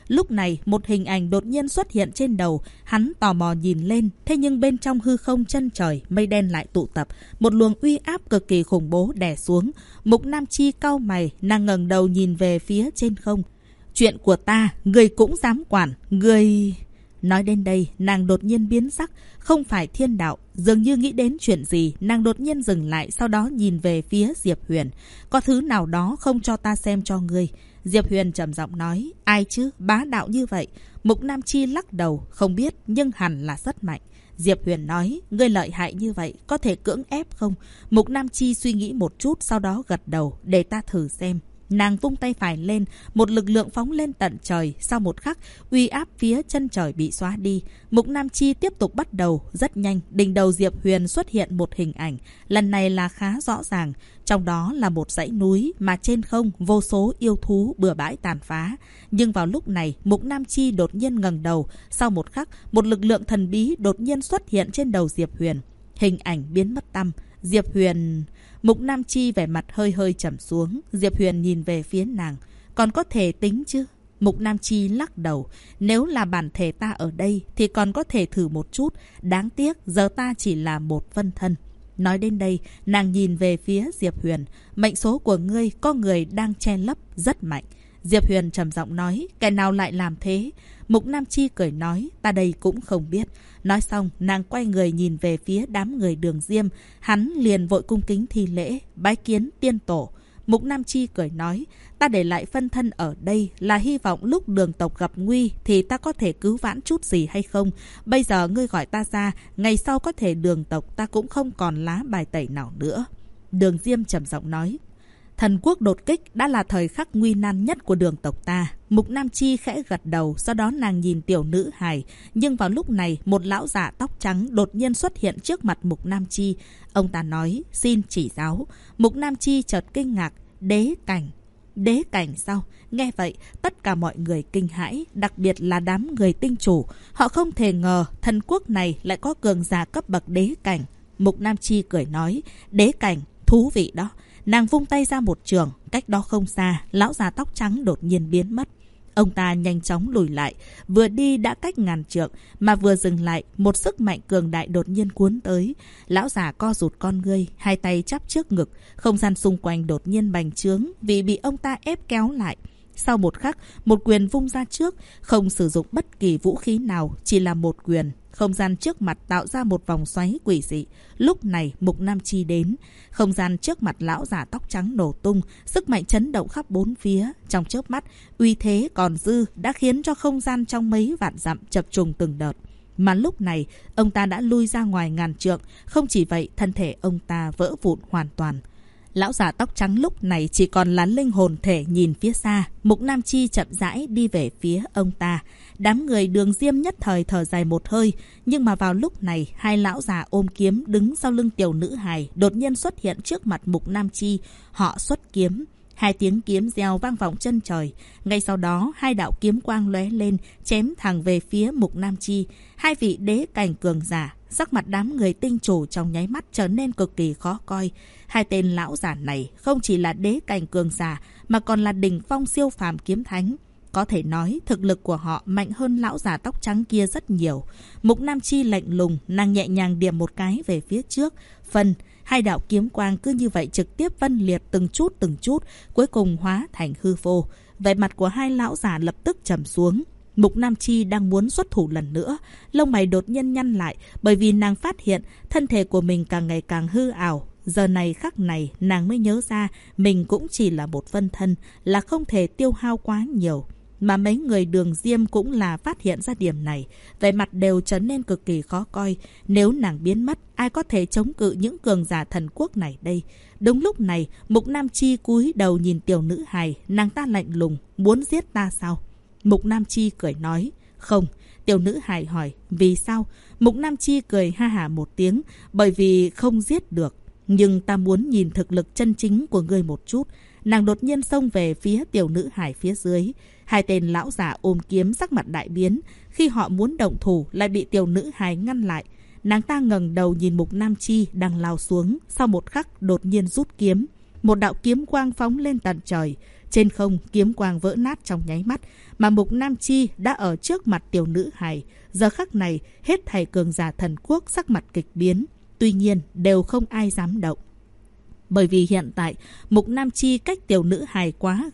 [SPEAKER 1] Lúc này một hình ảnh đột nhiên xuất hiện trên đầu. Hắn tò mò nhìn lên. Thế nhưng bên trong hư không chân trời, mây đen lại tụ tập. Một luồng uy áp cực kỳ khủng bố đè xuống. Mục Nam Chi cau mày, nàng ngẩng đầu nhìn về phía trên không. Chuyện của ta, người cũng dám quản, người... Nói đến đây, nàng đột nhiên biến sắc. Không phải thiên đạo. Dường như nghĩ đến chuyện gì, nàng đột nhiên dừng lại, sau đó nhìn về phía Diệp Huyền. Có thứ nào đó không cho ta xem cho ngươi. Diệp Huyền trầm giọng nói. Ai chứ, bá đạo như vậy? Mục Nam Chi lắc đầu. Không biết, nhưng hẳn là rất mạnh. Diệp Huyền nói. Ngươi lợi hại như vậy, có thể cưỡng ép không? Mục Nam Chi suy nghĩ một chút, sau đó gật đầu. Để ta thử xem. Nàng vung tay phải lên, một lực lượng phóng lên tận trời. Sau một khắc, uy áp phía chân trời bị xóa đi. Mục Nam Chi tiếp tục bắt đầu. Rất nhanh, đỉnh đầu Diệp Huyền xuất hiện một hình ảnh. Lần này là khá rõ ràng. Trong đó là một dãy núi mà trên không vô số yêu thú bừa bãi tàn phá. Nhưng vào lúc này, Mục Nam Chi đột nhiên ngẩng đầu. Sau một khắc, một lực lượng thần bí đột nhiên xuất hiện trên đầu Diệp Huyền. Hình ảnh biến mất tăm. Diệp Huyền... Mục Nam Chi vẻ mặt hơi hơi trầm xuống. Diệp Huyền nhìn về phía nàng. Còn có thể tính chứ? Mục Nam Chi lắc đầu. Nếu là bản thể ta ở đây thì còn có thể thử một chút. Đáng tiếc giờ ta chỉ là một phân thân. Nói đến đây, nàng nhìn về phía Diệp Huyền. Mệnh số của ngươi có người đang che lấp rất mạnh. Diệp Huyền trầm giọng nói. Kẻ nào lại làm thế? Mục Nam Chi cười nói. Ta đây cũng không biết. Nói xong, nàng quay người nhìn về phía đám người Đường Diêm. Hắn liền vội cung kính thi lễ. Bái kiến tiên tổ. Mục Nam Chi cười nói. Ta để lại phân thân ở đây là hy vọng lúc Đường tộc gặp nguy thì ta có thể cứu vãn chút gì hay không. Bây giờ ngươi gọi ta ra, ngày sau có thể Đường tộc ta cũng không còn lá bài tẩy nào nữa. Đường Diêm trầm giọng nói. Thần quốc đột kích đã là thời khắc nguy nan nhất của Đường tộc ta. Mục Nam Chi khẽ gật đầu, sau đó nàng nhìn tiểu nữ hài. Nhưng vào lúc này, một lão giả tóc trắng đột nhiên xuất hiện trước mặt Mục Nam Chi. Ông ta nói, xin chỉ giáo. Mục Nam Chi chợt kinh ngạc, đế cảnh. Đế cảnh sao? Nghe vậy, tất cả mọi người kinh hãi, đặc biệt là đám người tinh chủ. Họ không thể ngờ thần quốc này lại có cường giả cấp bậc đế cảnh. Mục Nam Chi cười nói, đế cảnh, thú vị đó. Nàng vung tay ra một trường, cách đó không xa, lão già tóc trắng đột nhiên biến mất. Ông ta nhanh chóng lùi lại, vừa đi đã cách ngàn trượng, mà vừa dừng lại, một sức mạnh cường đại đột nhiên cuốn tới. Lão già co rụt con ngươi, hai tay chắp trước ngực, không gian xung quanh đột nhiên bành trướng vì bị ông ta ép kéo lại. Sau một khắc, một quyền vung ra trước, không sử dụng bất kỳ vũ khí nào, chỉ là một quyền. Không gian trước mặt tạo ra một vòng xoáy quỷ dị. Lúc này Mục Nam Chi đến. Không gian trước mặt lão giả tóc trắng nổ tung, sức mạnh chấn động khắp bốn phía. Trong chớp mắt, uy thế còn dư đã khiến cho không gian trong mấy vạn dặm chập trùng từng đợt. Mà lúc này, ông ta đã lui ra ngoài ngàn trượng. Không chỉ vậy, thân thể ông ta vỡ vụn hoàn toàn. Lão giả tóc trắng lúc này chỉ còn là linh hồn thể nhìn phía xa. Mục Nam Chi chậm rãi đi về phía ông ta. Đám người Đường Diêm nhất thời thở dài một hơi. Nhưng mà vào lúc này, hai lão già ôm kiếm đứng sau lưng tiểu nữ hài đột nhiên xuất hiện trước mặt Mục Nam Chi. Họ xuất kiếm. Hai tiếng kiếm reo vang vọng chân trời. Ngay sau đó, hai đạo kiếm quang lóe lên, chém thẳng về phía Mục Nam Chi. Hai vị đế cảnh cường giả. Sắc mặt đám người tinh chủ trong nháy mắt trở nên cực kỳ khó coi. Hai tên lão giả này không chỉ là đế cảnh cường giả mà còn là đỉnh phong siêu phàm kiếm thánh. Có thể nói thực lực của họ mạnh hơn lão giả tóc trắng kia rất nhiều. Mục Nam Chi lạnh lùng, nàng nhẹ nhàng điểm một cái về phía trước. Hai đạo kiếm quang cứ như vậy trực tiếp phân liệt từng chút, cuối cùng hóa thành hư vô. Vẻ mặt của hai lão giả lập tức trầm xuống. Mục Nam Chi đang muốn xuất thủ lần nữa, lông mày đột nhiên nhăn lại bởi vì nàng phát hiện thân thể của mình càng ngày càng hư ảo. Giờ này khắc này nàng mới nhớ ra mình cũng chỉ là một phân thân, là không thể tiêu hao quá nhiều. Mà mấy người Đường Diêm cũng là phát hiện ra điểm này, vẻ mặt đều trở nên cực kỳ khó coi. Nếu nàng biến mất, ai có thể chống cự những cường giả thần quốc này đây? Đúng lúc này, Mục Nam Chi cúi đầu nhìn tiểu nữ hài, nàng ta lạnh lùng, muốn giết ta sao? Mục Nam Chi cười nói, không. Tiểu nữ hài hỏi, vì sao? Mục Nam Chi cười ha hả một tiếng, bởi vì không giết được. Nhưng ta muốn nhìn thực lực chân chính của ngươi một chút. Nàng đột nhiên xông về phía tiểu nữ hài phía dưới. Hai tên lão giả ôm kiếm sắc mặt đại biến. Khi họ muốn động thủ lại bị tiểu nữ hài ngăn lại. Nàng ta ngẩng đầu nhìn Mục Nam Chi đang lao xuống. Sau một khắc đột nhiên rút kiếm. Một đạo kiếm quang phóng lên tận trời. Trên không, kiếm quang vỡ nát trong nháy mắt, mà Mục Nam Chi đã ở trước mặt tiểu nữ hài. Giờ khắc này, hết thảy cường giả thần quốc sắc mặt kịch biến. Tuy nhiên, đều không ai dám động. Bởi vì hiện tại, Mục Nam Chi cách tiểu nữ hài quá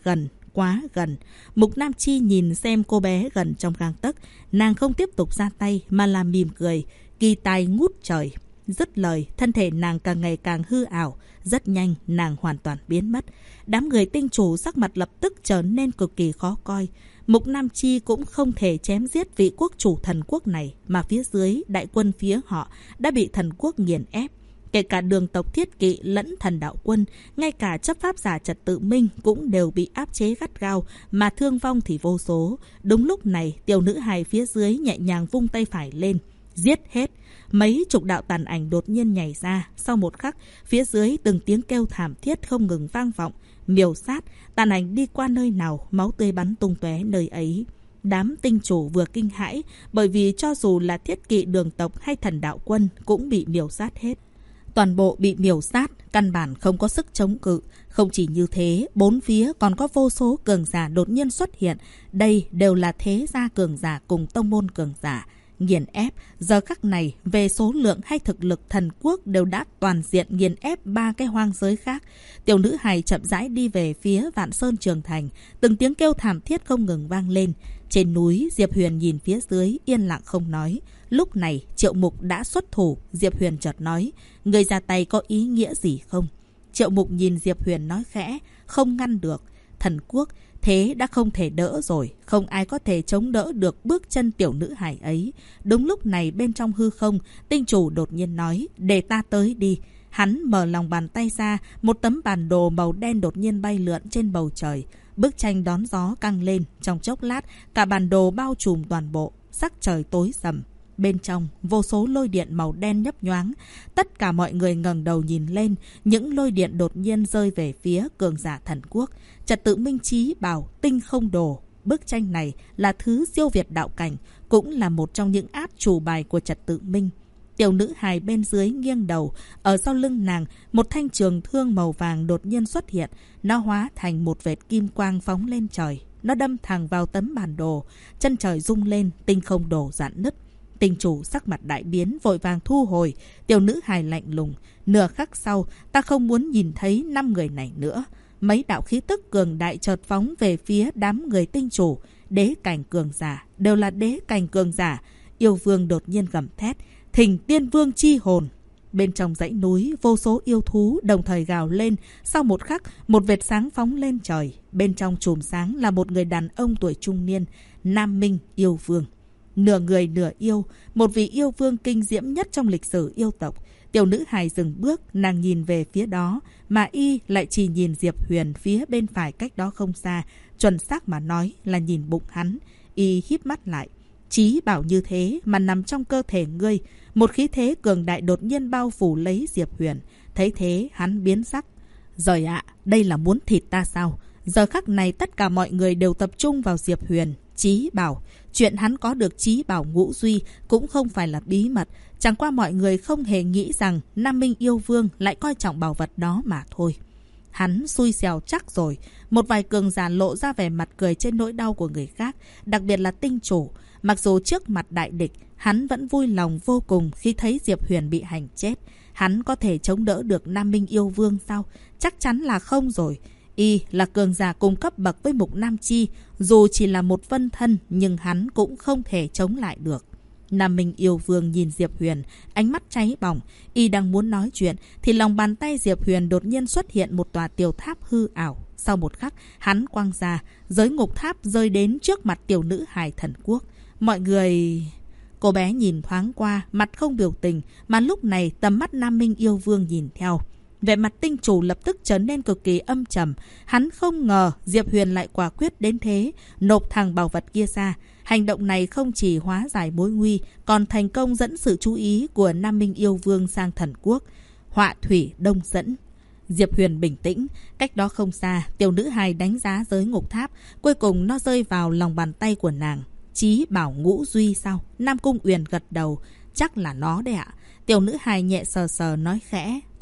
[SPEAKER 1] gần. Mục Nam Chi nhìn xem cô bé gần trong gang tấc, nàng không tiếp tục ra tay mà là mỉm cười, kỳ tài ngút trời. Dứt lời, thân thể nàng càng ngày càng hư ảo, rất nhanh nàng hoàn toàn biến mất. Đám người tinh chủ sắc mặt lập tức trở nên cực kỳ khó coi. Mục Nam Chi cũng không thể chém giết vị quốc chủ thần quốc này, mà phía dưới đại quân phía họ đã bị thần quốc nghiền ép. Kể cả đường tộc Thiết Kỵ lẫn thần đạo quân, ngay cả chấp pháp giả Trật Tự Minh cũng đều bị áp chế gắt gao, mà thương vong thì vô số. Đúng lúc này, tiểu nữ hài phía dưới nhẹ nhàng vung tay phải lên, giết hết. Mấy chục đạo tàn ảnh đột nhiên nhảy ra. Sau một khắc, phía dưới từng tiếng kêu thảm thiết không ngừng vang vọng. Miểu sát, tàn ảnh đi qua nơi nào, máu tươi bắn tung tóe nơi ấy. Đám tinh chủ vừa kinh hãi, bởi vì cho dù là Thiết Kỵ đường tộc hay thần đạo quân cũng bị miểu sát hết. Toàn bộ bị miểu sát, căn bản không có sức chống cự. Không chỉ như thế, bốn phía còn có vô số cường giả đột nhiên xuất hiện. Đây đều là thế gia cường giả cùng tông môn cường giả. Nghiền ép, giờ khắc này, về số lượng hay thực lực thần quốc đều đã toàn diện nghiền ép ba cái hoang giới khác. Tiểu nữ hài chậm rãi đi về phía Vạn Sơn Trường Thành, từng tiếng kêu thảm thiết không ngừng vang lên. Trên núi, Diệp Huyền nhìn phía dưới, yên lặng không nói. Lúc này, Triệu Mục đã xuất thủ, Diệp Huyền chợt nói, người ra tay có ý nghĩa gì không? Triệu Mục nhìn Diệp Huyền nói khẽ, không ngăn được. Thần quốc, thế đã không thể đỡ rồi, không ai có thể chống đỡ được bước chân tiểu nữ hài ấy. Đúng lúc này bên trong hư không, tinh chủ đột nhiên nói, để ta tới đi. Hắn mở lòng bàn tay ra, một tấm bản đồ màu đen đột nhiên bay lượn trên bầu trời. Bức tranh đón gió căng lên, trong chốc lát, cả bản đồ bao trùm toàn bộ, sắc trời tối sầm. Bên trong, vô số lôi điện màu đen nhấp nhoáng. Tất cả mọi người ngẩng đầu nhìn lên, những lôi điện đột nhiên rơi về phía cường giả thần quốc. Trật Tự Minh Chí Bảo, tinh không đồ. Bức tranh này là thứ siêu việt đạo cảnh, cũng là một trong những át chủ bài của Trật Tự Minh. Tiểu nữ hài bên dưới nghiêng đầu, ở sau lưng nàng, một thanh trường thương màu vàng đột nhiên xuất hiện. Nó hóa thành một vệt kim quang phóng lên trời. Nó đâm thẳng vào tấm bản đồ. Chân trời rung lên, tinh không đồ rạn nứt. Tinh chủ sắc mặt đại biến, vội vàng thu hồi. Tiểu nữ hài lạnh lùng, nửa khắc sau, ta không muốn nhìn thấy 5 người này nữa. Mấy đạo khí tức cường đại chợt phóng về phía đám người tinh chủ. Đế cảnh cường giả, đều là đế cảnh cường giả. Yêu vương đột nhiên gầm thét, thỉnh tiên vương chi hồn. Bên trong dãy núi, vô số yêu thú đồng thời gào lên. Sau một khắc, một vệt sáng phóng lên trời. Bên trong chùm sáng là một người đàn ông tuổi trung niên, Nam Minh yêu vương. Nửa người nửa yêu, một vị yêu vương kinh diễm nhất trong lịch sử yêu tộc. Tiểu nữ hài dừng bước, nàng nhìn về phía đó, mà y lại chỉ nhìn Diệp Huyền phía bên phải cách đó không xa. Chuẩn xác mà nói là nhìn bụng hắn. Y híp mắt lại. Chí bảo như thế mà nằm trong cơ thể ngươi. Một khí thế cường đại đột nhiên bao phủ lấy Diệp Huyền. Thấy thế hắn biến sắc. Giời ạ, đây là muốn thịt ta sao? Giờ khắc này tất cả mọi người đều tập trung vào Diệp Huyền. Chí bảo, chuyện hắn có được chí bảo ngũ duy cũng không phải là bí mật. Chẳng qua mọi người không hề nghĩ rằng Nam Minh yêu vương lại coi trọng bảo vật đó mà thôi. Hắn xui xẻo chắc rồi. Một vài cường giả lộ ra vẻ mặt cười trên nỗi đau của người khác, đặc biệt là tinh chủ. Mặc dù trước mặt đại địch, hắn vẫn vui lòng vô cùng khi thấy Diệp Huyền bị hành chết. Hắn có thể chống đỡ được Nam Minh yêu vương sao? Chắc chắn là không rồi. Y là cường giả cùng cấp bậc với Mục Nam Chi, dù chỉ là một vân thân nhưng hắn cũng không thể chống lại được. Nam Minh yêu vương nhìn Diệp Huyền, ánh mắt cháy bỏng. Y đang muốn nói chuyện thì lòng bàn tay Diệp Huyền đột nhiên xuất hiện một tòa tiểu tháp hư ảo. Sau một khắc, hắn quăng ra, giới ngục tháp rơi đến trước mặt tiểu nữ hài thần quốc. Mọi người... Cô bé nhìn thoáng qua, mặt không biểu tình, mà lúc này tầm mắt Nam Minh yêu vương nhìn theo. Vẻ mặt tinh chủ lập tức trở nên cực kỳ âm trầm. Hắn không ngờ Diệp Huyền lại quả quyết đến thế, nộp thằng bảo vật kia ra. Hành động này không chỉ hóa giải mối nguy, còn thành công dẫn sự chú ý của Nam Minh yêu vương sang thần quốc. Họa thủy đông dẫn. Diệp Huyền bình tĩnh, cách đó không xa, tiểu nữ hài đánh giá giới ngục tháp, cuối cùng nó rơi vào lòng bàn tay của nàng. Chí bảo ngũ duy sao? Nam Cung Uyển gật đầu, chắc là nó đấy ạ. Tiểu nữ hài nhẹ sờ sờ nói khẽ,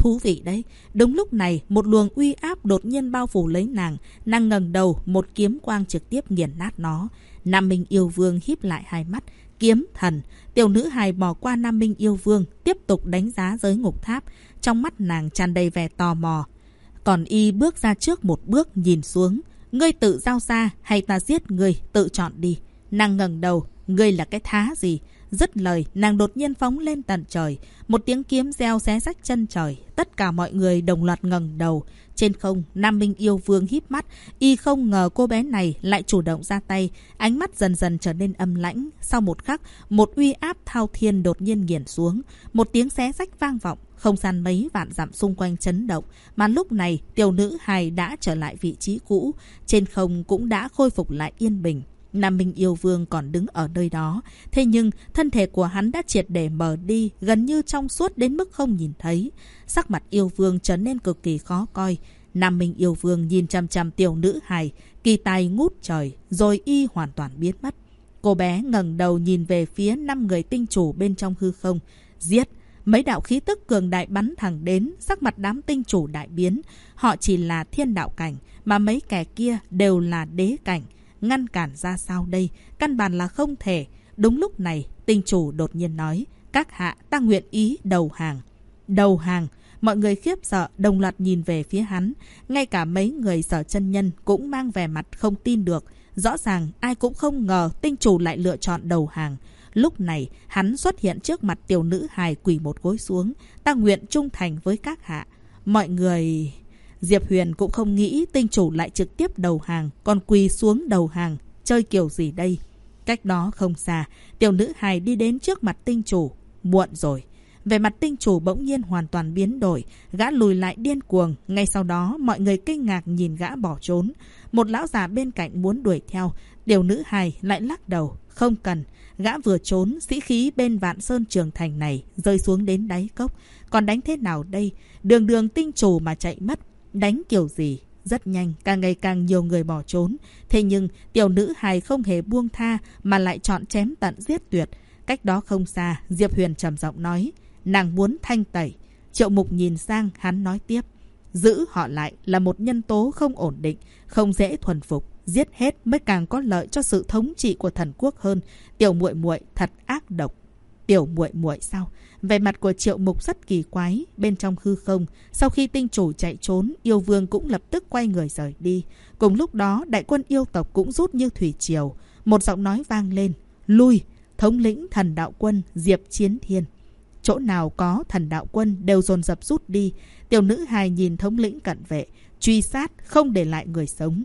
[SPEAKER 1] thú vị đấy. Đúng lúc này, một luồng uy áp đột nhiên bao phủ lấy nàng. Nàng ngẩng đầu, một kiếm quang trực tiếp nghiền nát nó. Nam Minh Yêu Vương híp lại hai mắt. Kiếm thần. Tiểu nữ hài bỏ qua Nam Minh Yêu Vương, tiếp tục đánh giá Giới Ngục Tháp. Trong mắt nàng tràn đầy vẻ tò mò. Còn y bước ra trước một bước nhìn xuống. Ngươi tự giao ra hay ta giết ngươi, tự chọn đi. Nàng ngẩng đầu. Ngươi là cái thá gì? Dứt lời, nàng đột nhiên phóng lên tận trời. Một tiếng kiếm reo xé rách chân trời. Tất cả mọi người đồng loạt ngẩng đầu. Trên không, Nam Minh Yêu Vương híp mắt. Y không ngờ cô bé này lại chủ động ra tay. Ánh mắt dần dần trở nên âm lãnh. Sau một khắc, một uy áp thao thiên đột nhiên nghiền xuống. Một tiếng xé rách vang vọng. Không gian mấy vạn dặm xung quanh chấn động. Mà lúc này, tiểu nữ hài đã trở lại vị trí cũ. Trên không cũng đã khôi phục lại yên bình. Nam Minh Yêu Vương còn đứng ở nơi đó. Thế nhưng thân thể của hắn đã triệt để mờ đi, gần như trong suốt đến mức không nhìn thấy. Sắc mặt Yêu Vương trở nên cực kỳ khó coi. Nam Minh Yêu Vương nhìn chằm chằm tiểu nữ hài, kỳ tài ngút trời, rồi y hoàn toàn biến mất. Cô bé ngẩng đầu nhìn về phía 5 người tinh chủ bên trong hư không. Giết! Mấy đạo khí tức cường đại bắn thẳng đến, sắc mặt đám tinh chủ đại biến. Họ chỉ là thiên đạo cảnh, mà mấy kẻ kia đều là đế cảnh. Ngăn cản ra sao đây? Căn bản là không thể. Đúng lúc này, tinh chủ đột nhiên nói, các hạ, ta nguyện ý đầu hàng. Đầu hàng? Mọi người khiếp sợ, đồng loạt nhìn về phía hắn. Ngay cả mấy người Sở Chân Nhân cũng mang vẻ mặt không tin được. Rõ ràng, ai cũng không ngờ tinh chủ lại lựa chọn đầu hàng. Lúc này, hắn xuất hiện trước mặt tiểu nữ hài quỳ một gối xuống. Ta nguyện trung thành với các hạ. Mọi người... Diệp Huyền cũng không nghĩ tinh chủ lại trực tiếp đầu hàng, còn quỳ xuống đầu hàng. Chơi kiểu gì đây? Cách đó không xa, tiểu nữ hài đi đến trước mặt tinh chủ. Muộn rồi. Về mặt tinh chủ bỗng nhiên hoàn toàn biến đổi. Gã lùi lại điên cuồng. Ngay sau đó, mọi người kinh ngạc nhìn gã bỏ trốn. Một lão già bên cạnh muốn đuổi theo. Tiểu nữ hài lại lắc đầu. Không cần. Gã vừa trốn, sĩ khí bên Vạn Sơn Trường Thành này rơi xuống đến đáy cốc. Còn đánh thế nào đây? Đường đường tinh chủ mà chạy mất. Đánh kiểu gì? Rất nhanh, càng ngày càng nhiều người bỏ trốn. Thế nhưng, tiểu nữ hài không hề buông tha mà lại chọn chém tận giết tuyệt. Cách đó không xa, Diệp Huyền trầm giọng nói, nàng muốn thanh tẩy. Triệu Mục nhìn sang, hắn nói tiếp, giữ họ lại là một nhân tố không ổn định, không dễ thuần phục. Giết hết mới càng có lợi cho sự thống trị của thần quốc hơn. Tiểu muội muội thật ác độc. Tiểu muội muội sao? Vẻ mặt của Triệu Mục rất kỳ quái. Bên trong hư không, sau khi tinh chủ chạy trốn, yêu vương cũng lập tức quay người rời đi. Cùng lúc đó, đại quân yêu tộc cũng rút như thủy triều. Một giọng nói vang lên, lui. Thống lĩnh thần đạo quân Diệp Chiến Thiên. Chỗ nào có thần đạo quân đều dồn dập rút đi. Tiểu nữ hài nhìn thống lĩnh cận vệ, truy sát không để lại người sống.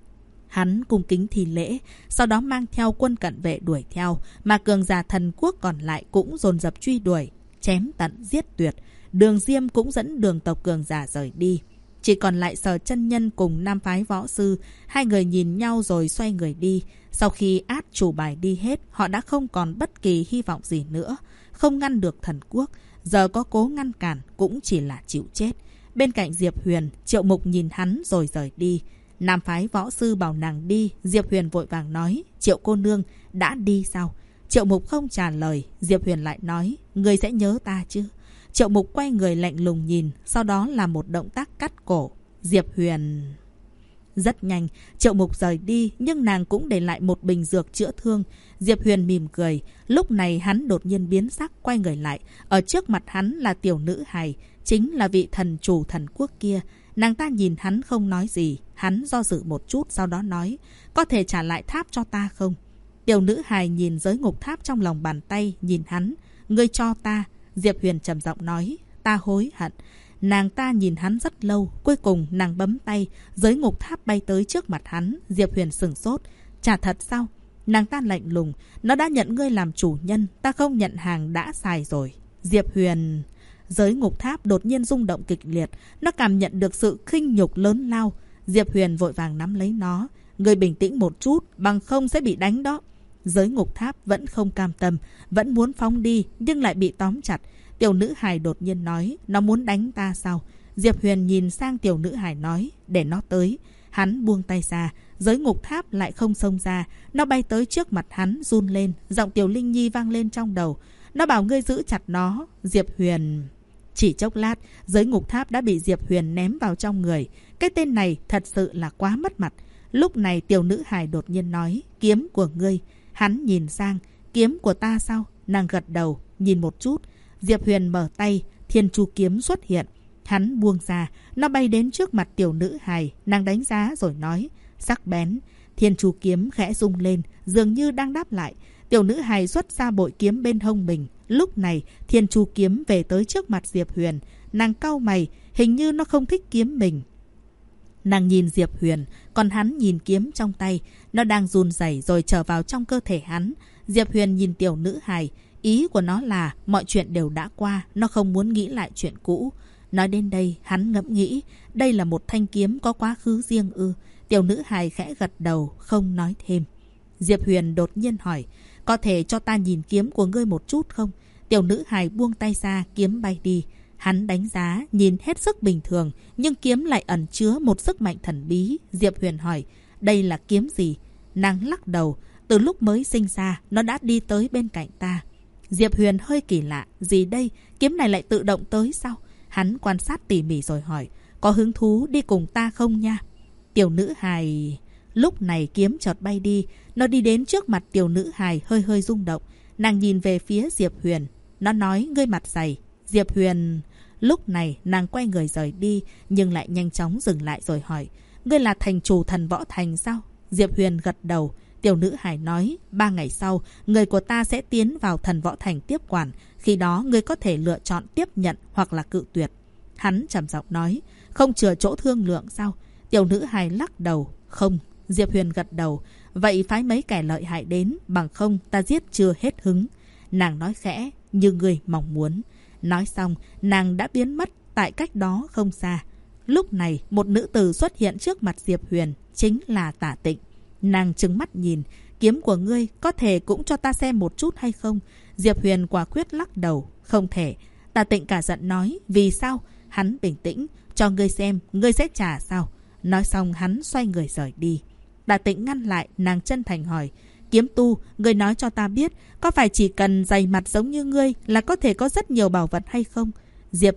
[SPEAKER 1] Hắn cung kính thi lễ, sau đó mang theo quân cận vệ đuổi theo, mà cường giả thần quốc còn lại cũng dồn dập truy đuổi, chém tận giết tuyệt. Đường Diêm cũng dẫn đường tộc cường giả rời đi. Chỉ còn lại Sở Chân Nhân cùng Nam phái võ sư, hai người nhìn nhau rồi xoay người đi. Sau khi át chủ bài đi hết, họ đã không còn bất kỳ hy vọng gì nữa. Không ngăn được thần quốc, giờ có cố ngăn cản cũng chỉ là chịu chết. Bên cạnh Diệp Huyền, Triệu Mục nhìn hắn rồi rời đi. Nam phái võ sư bảo nàng đi, Diệp Huyền vội vàng nói, Triệu cô nương đã đi sao? Triệu Mục không trả lời, Diệp Huyền lại nói, ngươi sẽ nhớ ta chứ? Triệu Mục quay người lạnh lùng nhìn, sau đó là một động tác cắt cổ. Diệp Huyền... Rất nhanh, Triệu Mục rời đi, nhưng nàng cũng để lại một bình dược chữa thương. Diệp Huyền mỉm cười, lúc này hắn đột nhiên biến sắc, quay người lại. Ở trước mặt hắn là tiểu nữ hài, chính là vị thần chủ thần quốc kia. Nàng ta nhìn hắn không nói gì, hắn do dự một chút sau đó nói, có thể trả lại tháp cho ta không? Tiểu nữ hài nhìn giới ngục tháp trong lòng bàn tay, nhìn hắn, ngươi cho ta. Diệp Huyền trầm giọng nói, ta hối hận. Nàng ta nhìn hắn rất lâu, cuối cùng nàng bấm tay, giới ngục tháp bay tới trước mặt hắn. Diệp Huyền sửng sốt, trả thật sao? Nàng ta lạnh lùng, nó đã nhận ngươi làm chủ nhân, ta không nhận hàng đã xài rồi. Diệp Huyền... Giới ngục tháp đột nhiên rung động kịch liệt, nó cảm nhận được sự khinh nhục lớn lao. Diệp Huyền vội vàng nắm lấy nó, ngươi bình tĩnh một chút, bằng không sẽ bị đánh đó. Giới ngục tháp vẫn không cam tâm, vẫn muốn phóng đi, nhưng lại bị tóm chặt. Tiểu nữ hài đột nhiên nói, nó muốn đánh ta sao? Diệp Huyền nhìn sang tiểu nữ hài nói, để nó tới. Hắn buông tay ra, giới ngục tháp lại không xông ra. Nó bay tới trước mặt hắn, run lên, giọng Tiểu Linh Nhi vang lên trong đầu. Nó bảo ngươi giữ chặt nó. Diệp Huyền... Chỉ chốc lát, giới ngục tháp đã bị Diệp Huyền ném vào trong người. Cái tên này thật sự là quá mất mặt. Lúc này tiểu nữ hài đột nhiên nói, kiếm của ngươi. Hắn nhìn sang, kiếm của ta sao? Nàng gật đầu, nhìn một chút. Diệp Huyền mở tay, thiên chu kiếm xuất hiện. Hắn buông ra, nó bay đến trước mặt tiểu nữ hài. Nàng đánh giá rồi nói, sắc bén. Thiên chu kiếm khẽ rung lên, dường như đang đáp lại. Tiểu nữ hài xuất ra bội kiếm bên hông mình. Lúc này, thiên chu kiếm về tới trước mặt Diệp Huyền. Nàng cau mày, hình như nó không thích kiếm mình. Nàng nhìn Diệp Huyền, còn hắn nhìn kiếm trong tay. Nó đang run rẩy rồi trở vào trong cơ thể hắn. Diệp Huyền nhìn tiểu nữ hài. Ý của nó là mọi chuyện đều đã qua, nó không muốn nghĩ lại chuyện cũ. Nói đến đây, hắn ngẫm nghĩ, đây là một thanh kiếm có quá khứ riêng ư? Tiểu nữ hài khẽ gật đầu, không nói thêm. Diệp Huyền đột nhiên hỏi, có thể cho ta nhìn kiếm của ngươi một chút không? Tiểu nữ hài buông tay ra, kiếm bay đi. Hắn đánh giá, nhìn hết sức bình thường, nhưng kiếm lại ẩn chứa một sức mạnh thần bí. Diệp Huyền hỏi, đây là kiếm gì? Nàng lắc đầu, từ lúc mới sinh ra, nó đã đi tới bên cạnh ta. Diệp Huyền hơi kỳ lạ, gì đây? Kiếm này lại tự động tới sao? Hắn quan sát tỉ mỉ rồi hỏi, có hứng thú đi cùng ta không nha? Tiểu nữ hài... Lúc này kiếm chợt bay đi, nó đi đến trước mặt tiểu nữ hài hơi hơi rung động. Nàng nhìn về phía Diệp Huyền. Nó nói, ngươi mặt dày. Diệp Huyền... Lúc này nàng quay người rời đi, nhưng lại nhanh chóng dừng lại rồi hỏi, ngươi là thành chủ thần võ thành sao? Diệp Huyền gật đầu. Tiểu nữ hài nói, 3 ngày sau, người của ta sẽ tiến vào thần võ thành tiếp quản. Khi đó, ngươi có thể lựa chọn tiếp nhận hoặc là cự tuyệt. Hắn trầm giọng nói, không chừa chỗ thương lượng sao? Tiểu nữ hài lắc đầu, không. Diệp Huyền gật đầu, vậy phái mấy kẻ lợi hại đến, bằng không ta giết chưa hết hứng. Nàng nói khẽ, như người mong muốn. Nói xong, nàng đã biến mất tại cách đó không xa. Lúc này, một nữ tử xuất hiện trước mặt Diệp Huyền, chính là Tả Tịnh. Nàng trừng mắt nhìn, kiếm của ngươi có thể cũng cho ta xem một chút hay không? Diệp Huyền quả quyết lắc đầu, không thể. Tả Tịnh cả giận nói, vì sao? Hắn bình tĩnh, cho ngươi xem, ngươi sẽ trả sao? Nói xong hắn xoay người rời đi. Tả Tịnh ngăn lại, nàng chân thành hỏi, kiếm tu, ngươi nói cho ta biết, có phải chỉ cần dày mặt giống như ngươi là có thể có rất nhiều bảo vật hay không? Diệp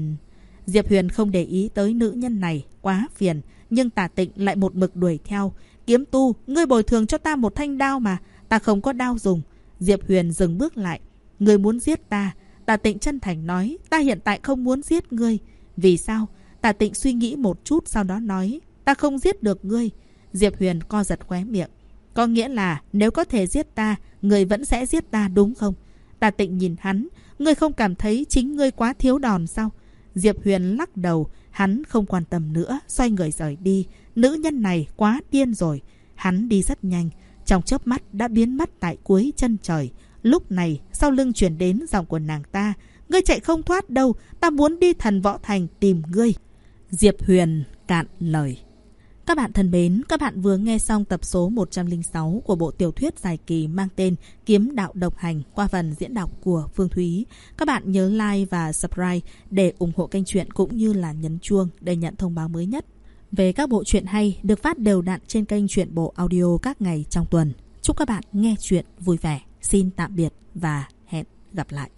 [SPEAKER 1] Huyền không để ý tới nữ nhân này, quá phiền, nhưng Tả Tịnh lại một mực đuổi theo. Kiếm tu, ngươi bồi thường cho ta một thanh đao mà, ta không có đao dùng. Diệp Huyền dừng bước lại, ngươi muốn giết ta? Tả Tịnh chân thành nói, ta hiện tại không muốn giết ngươi. Vì sao? Tả Tịnh suy nghĩ một chút sau đó nói, ta không giết được ngươi. Diệp Huyền co giật khóe miệng. Có nghĩa là nếu có thể giết ta, ngươi vẫn sẽ giết ta đúng không? Tả Tịnh nhìn hắn, ngươi không cảm thấy chính ngươi quá thiếu đòn sao? Diệp Huyền lắc đầu, hắn không quan tâm nữa, xoay người rời đi. Nữ nhân này quá điên rồi. Hắn đi rất nhanh, trong chớp mắt đã biến mất tại cuối chân trời. Lúc này, sau lưng truyền đến giọng của nàng ta, ngươi chạy không thoát đâu, ta muốn đi thần võ thành tìm ngươi. Diệp Huyền cạn lời. Các bạn thân mến, các bạn vừa nghe xong tập số 106 của bộ tiểu thuyết dài kỳ mang tên Kiếm đạo độc hành qua phần diễn đọc của Phương Thúy. Các bạn nhớ like và subscribe để ủng hộ kênh truyện cũng như là nhấn chuông để nhận thông báo mới nhất về các bộ truyện hay được phát đều đặn trên kênh Truyện Bộ Audio các ngày trong tuần. Chúc các bạn nghe truyện vui vẻ. Xin tạm biệt và hẹn gặp lại.